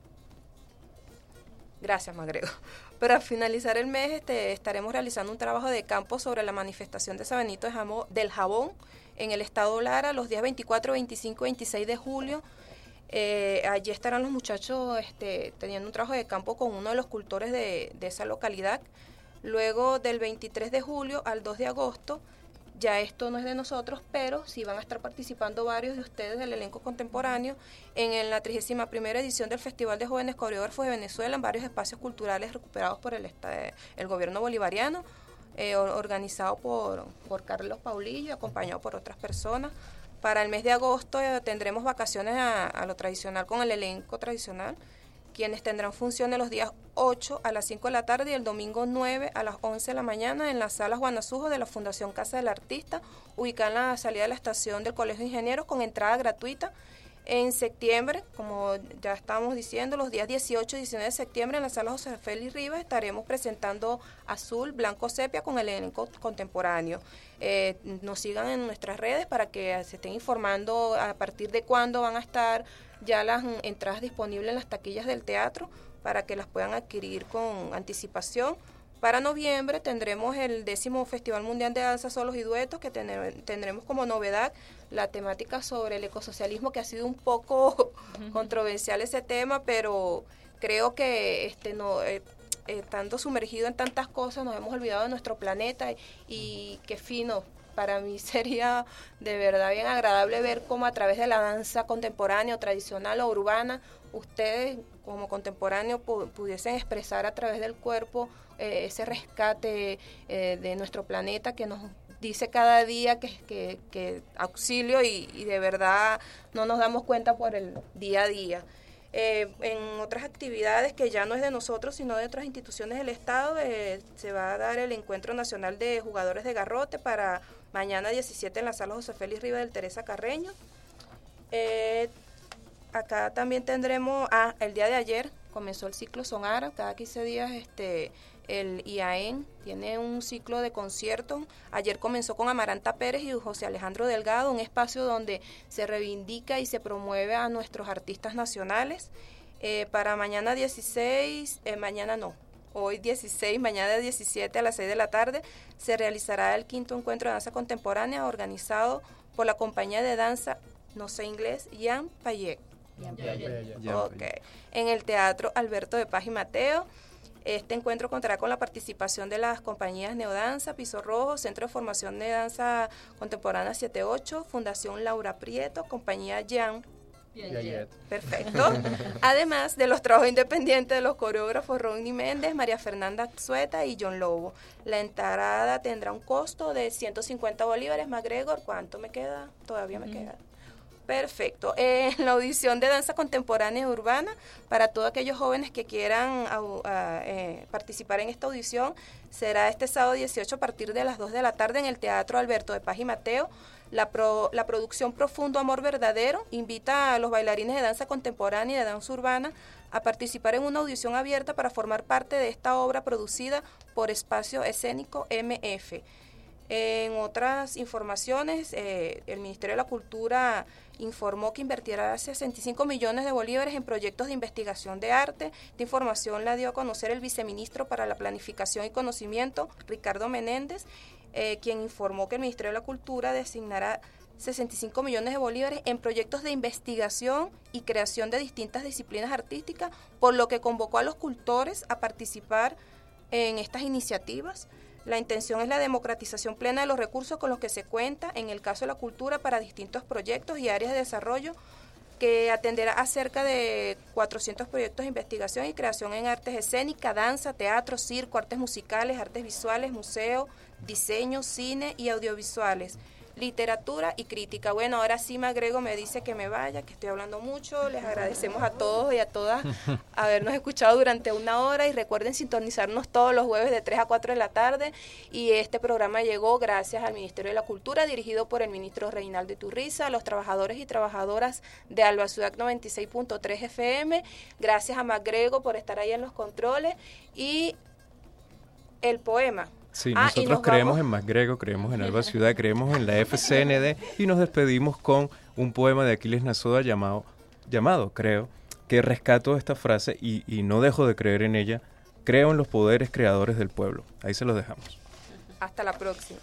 gracias Magrego, para finalizar el mes este, estaremos realizando un trabajo de campo sobre la manifestación de San Benito de Jamo, del Jabón en el estado Lara los días veinticuatro, veinticinco y veintiséis de julio. Eh, allí estarán los muchachos este, teniendo un trabajo de campo con uno de los cultores de, de esa localidad. Luego del veintitrés de julio al dos de agosto, ya esto no es de nosotros, pero sí van a estar participando varios de ustedes del elenco contemporáneo en, en la trigésima primera edición del Festival de Jóvenes Coreógrafos de Venezuela, en varios espacios culturales recuperados por el, el gobierno bolivariano, eh, organizado por, por Carlos Paulillo y acompañado por otras personas. Para el mes de agosto eh, tendremos vacaciones a, a lo tradicional con el elenco tradicional, quienes tendrán funciones los días ocho a las cinco de la tarde y el domingo nueve a las once de la mañana en las salas Juan Asujo de la Fundación Casa del Artista, ubicada en la salida de la estación del Colegio de Ingenieros, con entrada gratuita. En septiembre, como ya estábamos diciendo, los días dieciocho y diecinueve de septiembre en la sala José Félix Rivas estaremos presentando Azul, Blanco Sepia con el elenco contemporáneo. Eh, nos sigan en nuestras redes para que se estén informando a partir de cuándo van a estar ya las entradas disponibles en las taquillas del teatro para que las puedan adquirir con anticipación. Para noviembre tendremos el décimo Festival Mundial de Danza Solos y Duetos, que tener, tendremos como novedad la temática sobre el ecosocialismo, que ha sido un poco uh-huh. controversial ese tema, pero creo que este no eh, eh, estando sumergido en tantas cosas nos hemos olvidado de nuestro planeta y, y qué fino. Para mí sería de verdad bien agradable ver cómo a través de la danza contemporánea o tradicional o urbana, ustedes como contemporáneos pu- pudiesen expresar a través del cuerpo eh, ese rescate eh, de nuestro planeta que nos dice cada día que, que, que auxilio y, y de verdad no nos damos cuenta por el día a día. Eh, en otras actividades que ya no es de nosotros, sino de otras instituciones del Estado, eh, se va a dar el Encuentro Nacional de Jugadores de Garrote para mañana diecisiete en la sala José Félix Rivas del Teresa Carreño. Eh, acá también tendremos, ah, el día de ayer comenzó el ciclo Sonara, cada quince días este el I A E N tiene un ciclo de conciertos. Ayer comenzó con Amaranta Pérez y José Alejandro Delgado, un espacio donde se reivindica y se promueve a nuestros artistas nacionales. Eh, para mañana dieciséis, eh, mañana no, hoy dieciséis, mañana diecisiete a las seis de la tarde, se realizará el quinto encuentro de danza contemporánea organizado por la compañía de danza, no sé inglés, Jan Payet. Jan Payet. Okay. En el Teatro Alberto de Paz y Mateo. Este encuentro contará con la participación de las compañías Neodanza, Piso Rojo, Centro de Formación de Danza Contemporánea setenta y ocho, Fundación Laura Prieto, Compañía Jan. Payet. Perfecto. Además de los trabajos independientes de los coreógrafos Ronnie Méndez, María Fernanda Zueta y John Lobo. La entrada tendrá un costo de ciento cincuenta bolívares. MacGregor, ¿cuánto me queda? Todavía me uh-huh. queda. Perfecto. Eh, la audición de danza contemporánea y urbana, para todos aquellos jóvenes que quieran au, uh, eh, participar en esta audición, será este sábado dieciocho a partir de las dos de la tarde en el Teatro Alberto de Paz y Mateo. La, pro, la producción Profundo Amor Verdadero invita a los bailarines de danza contemporánea y de danza urbana a participar en una audición abierta para formar parte de esta obra producida por Espacio Escénico M F. En otras informaciones, eh, el Ministerio de la Cultura informó que invertirá sesenta y cinco millones de bolívares en proyectos de investigación de arte. Esta información la dio a conocer el viceministro para la Planificación y Conocimiento, Ricardo Menéndez, eh, quien informó que el Ministerio de la Cultura designará sesenta y cinco millones de bolívares en proyectos de investigación y creación de distintas disciplinas artísticas, por lo que convocó a los cultores a participar en estas iniciativas. La intención es la democratización plena de los recursos con los que se cuenta, en el caso de la cultura, para distintos proyectos y áreas de desarrollo, que atenderá a cerca de cuatrocientos proyectos de investigación y creación en artes escénicas, danza, teatro, circo, artes musicales, artes visuales, museo, diseño, cine y audiovisuales, literatura y crítica. Bueno, ahora sí Magrego me dice que me vaya, que estoy hablando mucho. Les agradecemos a todos y a todas habernos escuchado durante una hora, y recuerden sintonizarnos todos los jueves de tres a cuatro de la tarde. Y este programa llegó gracias al Ministerio de la Cultura, dirigido por el ministro Reinaldo Iturriza, a los trabajadores y trabajadoras de Alba Ciudad noventa y seis punto tres F M. Gracias a Magrego por estar ahí en los controles. Y el poema. Sí, ah, nosotros nos creemos vamos. en Magrego, creemos en Alba Ciudad, creemos en la F C N D, y nos despedimos con un poema de Aquiles Nazoa llamado, llamado creo, que rescato esta frase y, y no dejo de creer en ella. Creo en los poderes creadores del pueblo. Ahí se los dejamos. Hasta la próxima.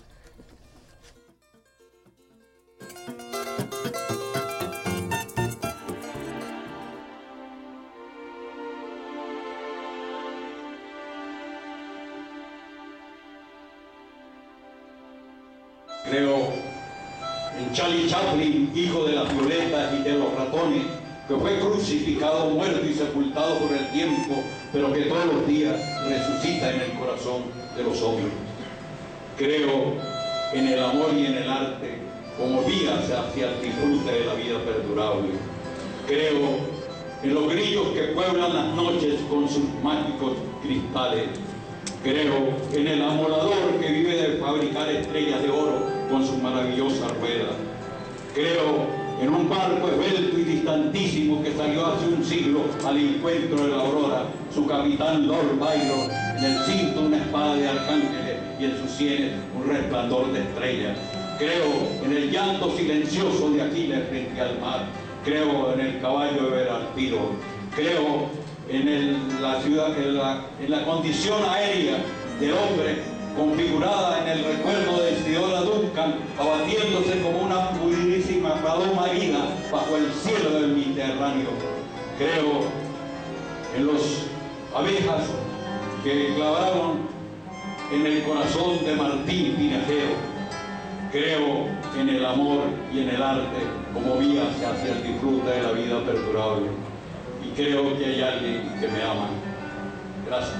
Creo en Charlie Chaplin, hijo de las violetas y de los ratones, que fue crucificado, muerto y sepultado por el tiempo, pero que todos los días resucita en el corazón de los hombres. Creo en el amor y en el arte como vías hacia el disfrute de la vida perdurable. Creo en los grillos que pueblan las noches con sus mágicos cristales. Creo en el amolador que vive de fabricar estrellas de oro con su maravillosa rueda. Creo en un barco esbelto y distantísimo que salió hace un siglo al encuentro de la aurora, su capitán Lord Byron, en el cinto una espada de arcángeles y en sus sienes un resplandor de estrellas. Creo en el llanto silencioso de Aquiles frente al mar. Creo en el caballo de Berarpiro. Creo en el, la ciudad, en la, en la condición aérea del hombre, configurada en el recuerdo de Isidora Duncan, abatiéndose como una purísima paloma herida bajo el cielo del Mediterráneo. Creo en las abejas que clavaron en el corazón de Martín Pinejero. Creo en el amor y en el arte como vías hacia el disfrute de la vida perdurable. Y creo que hay alguien que me ama. Gracias.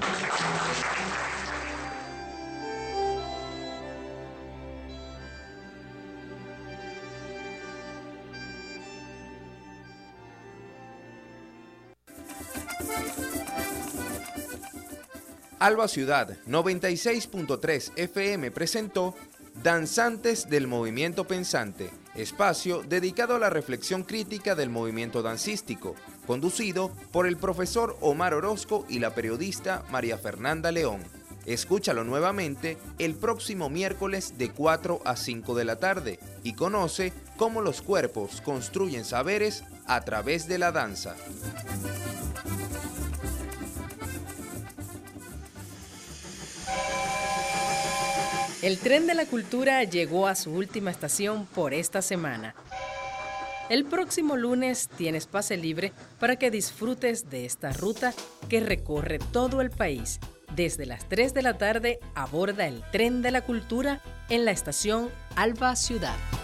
Alba Ciudad noventa y seis punto tres F M presentó Danzantes del Movimiento Pensante, espacio dedicado a la reflexión crítica del movimiento dancístico, conducido por el profesor Omar Orozco y la periodista María Fernanda León. Escúchalo nuevamente el próximo miércoles de cuatro a cinco de la tarde y conoce cómo los cuerpos construyen saberes a través de la danza. El tren de la cultura llegó a su última estación por esta semana. El próximo lunes tienes pase libre para que disfrutes de esta ruta que recorre todo el país. Desde las tres de la tarde aborda el tren de la cultura en la estación Alba Ciudad.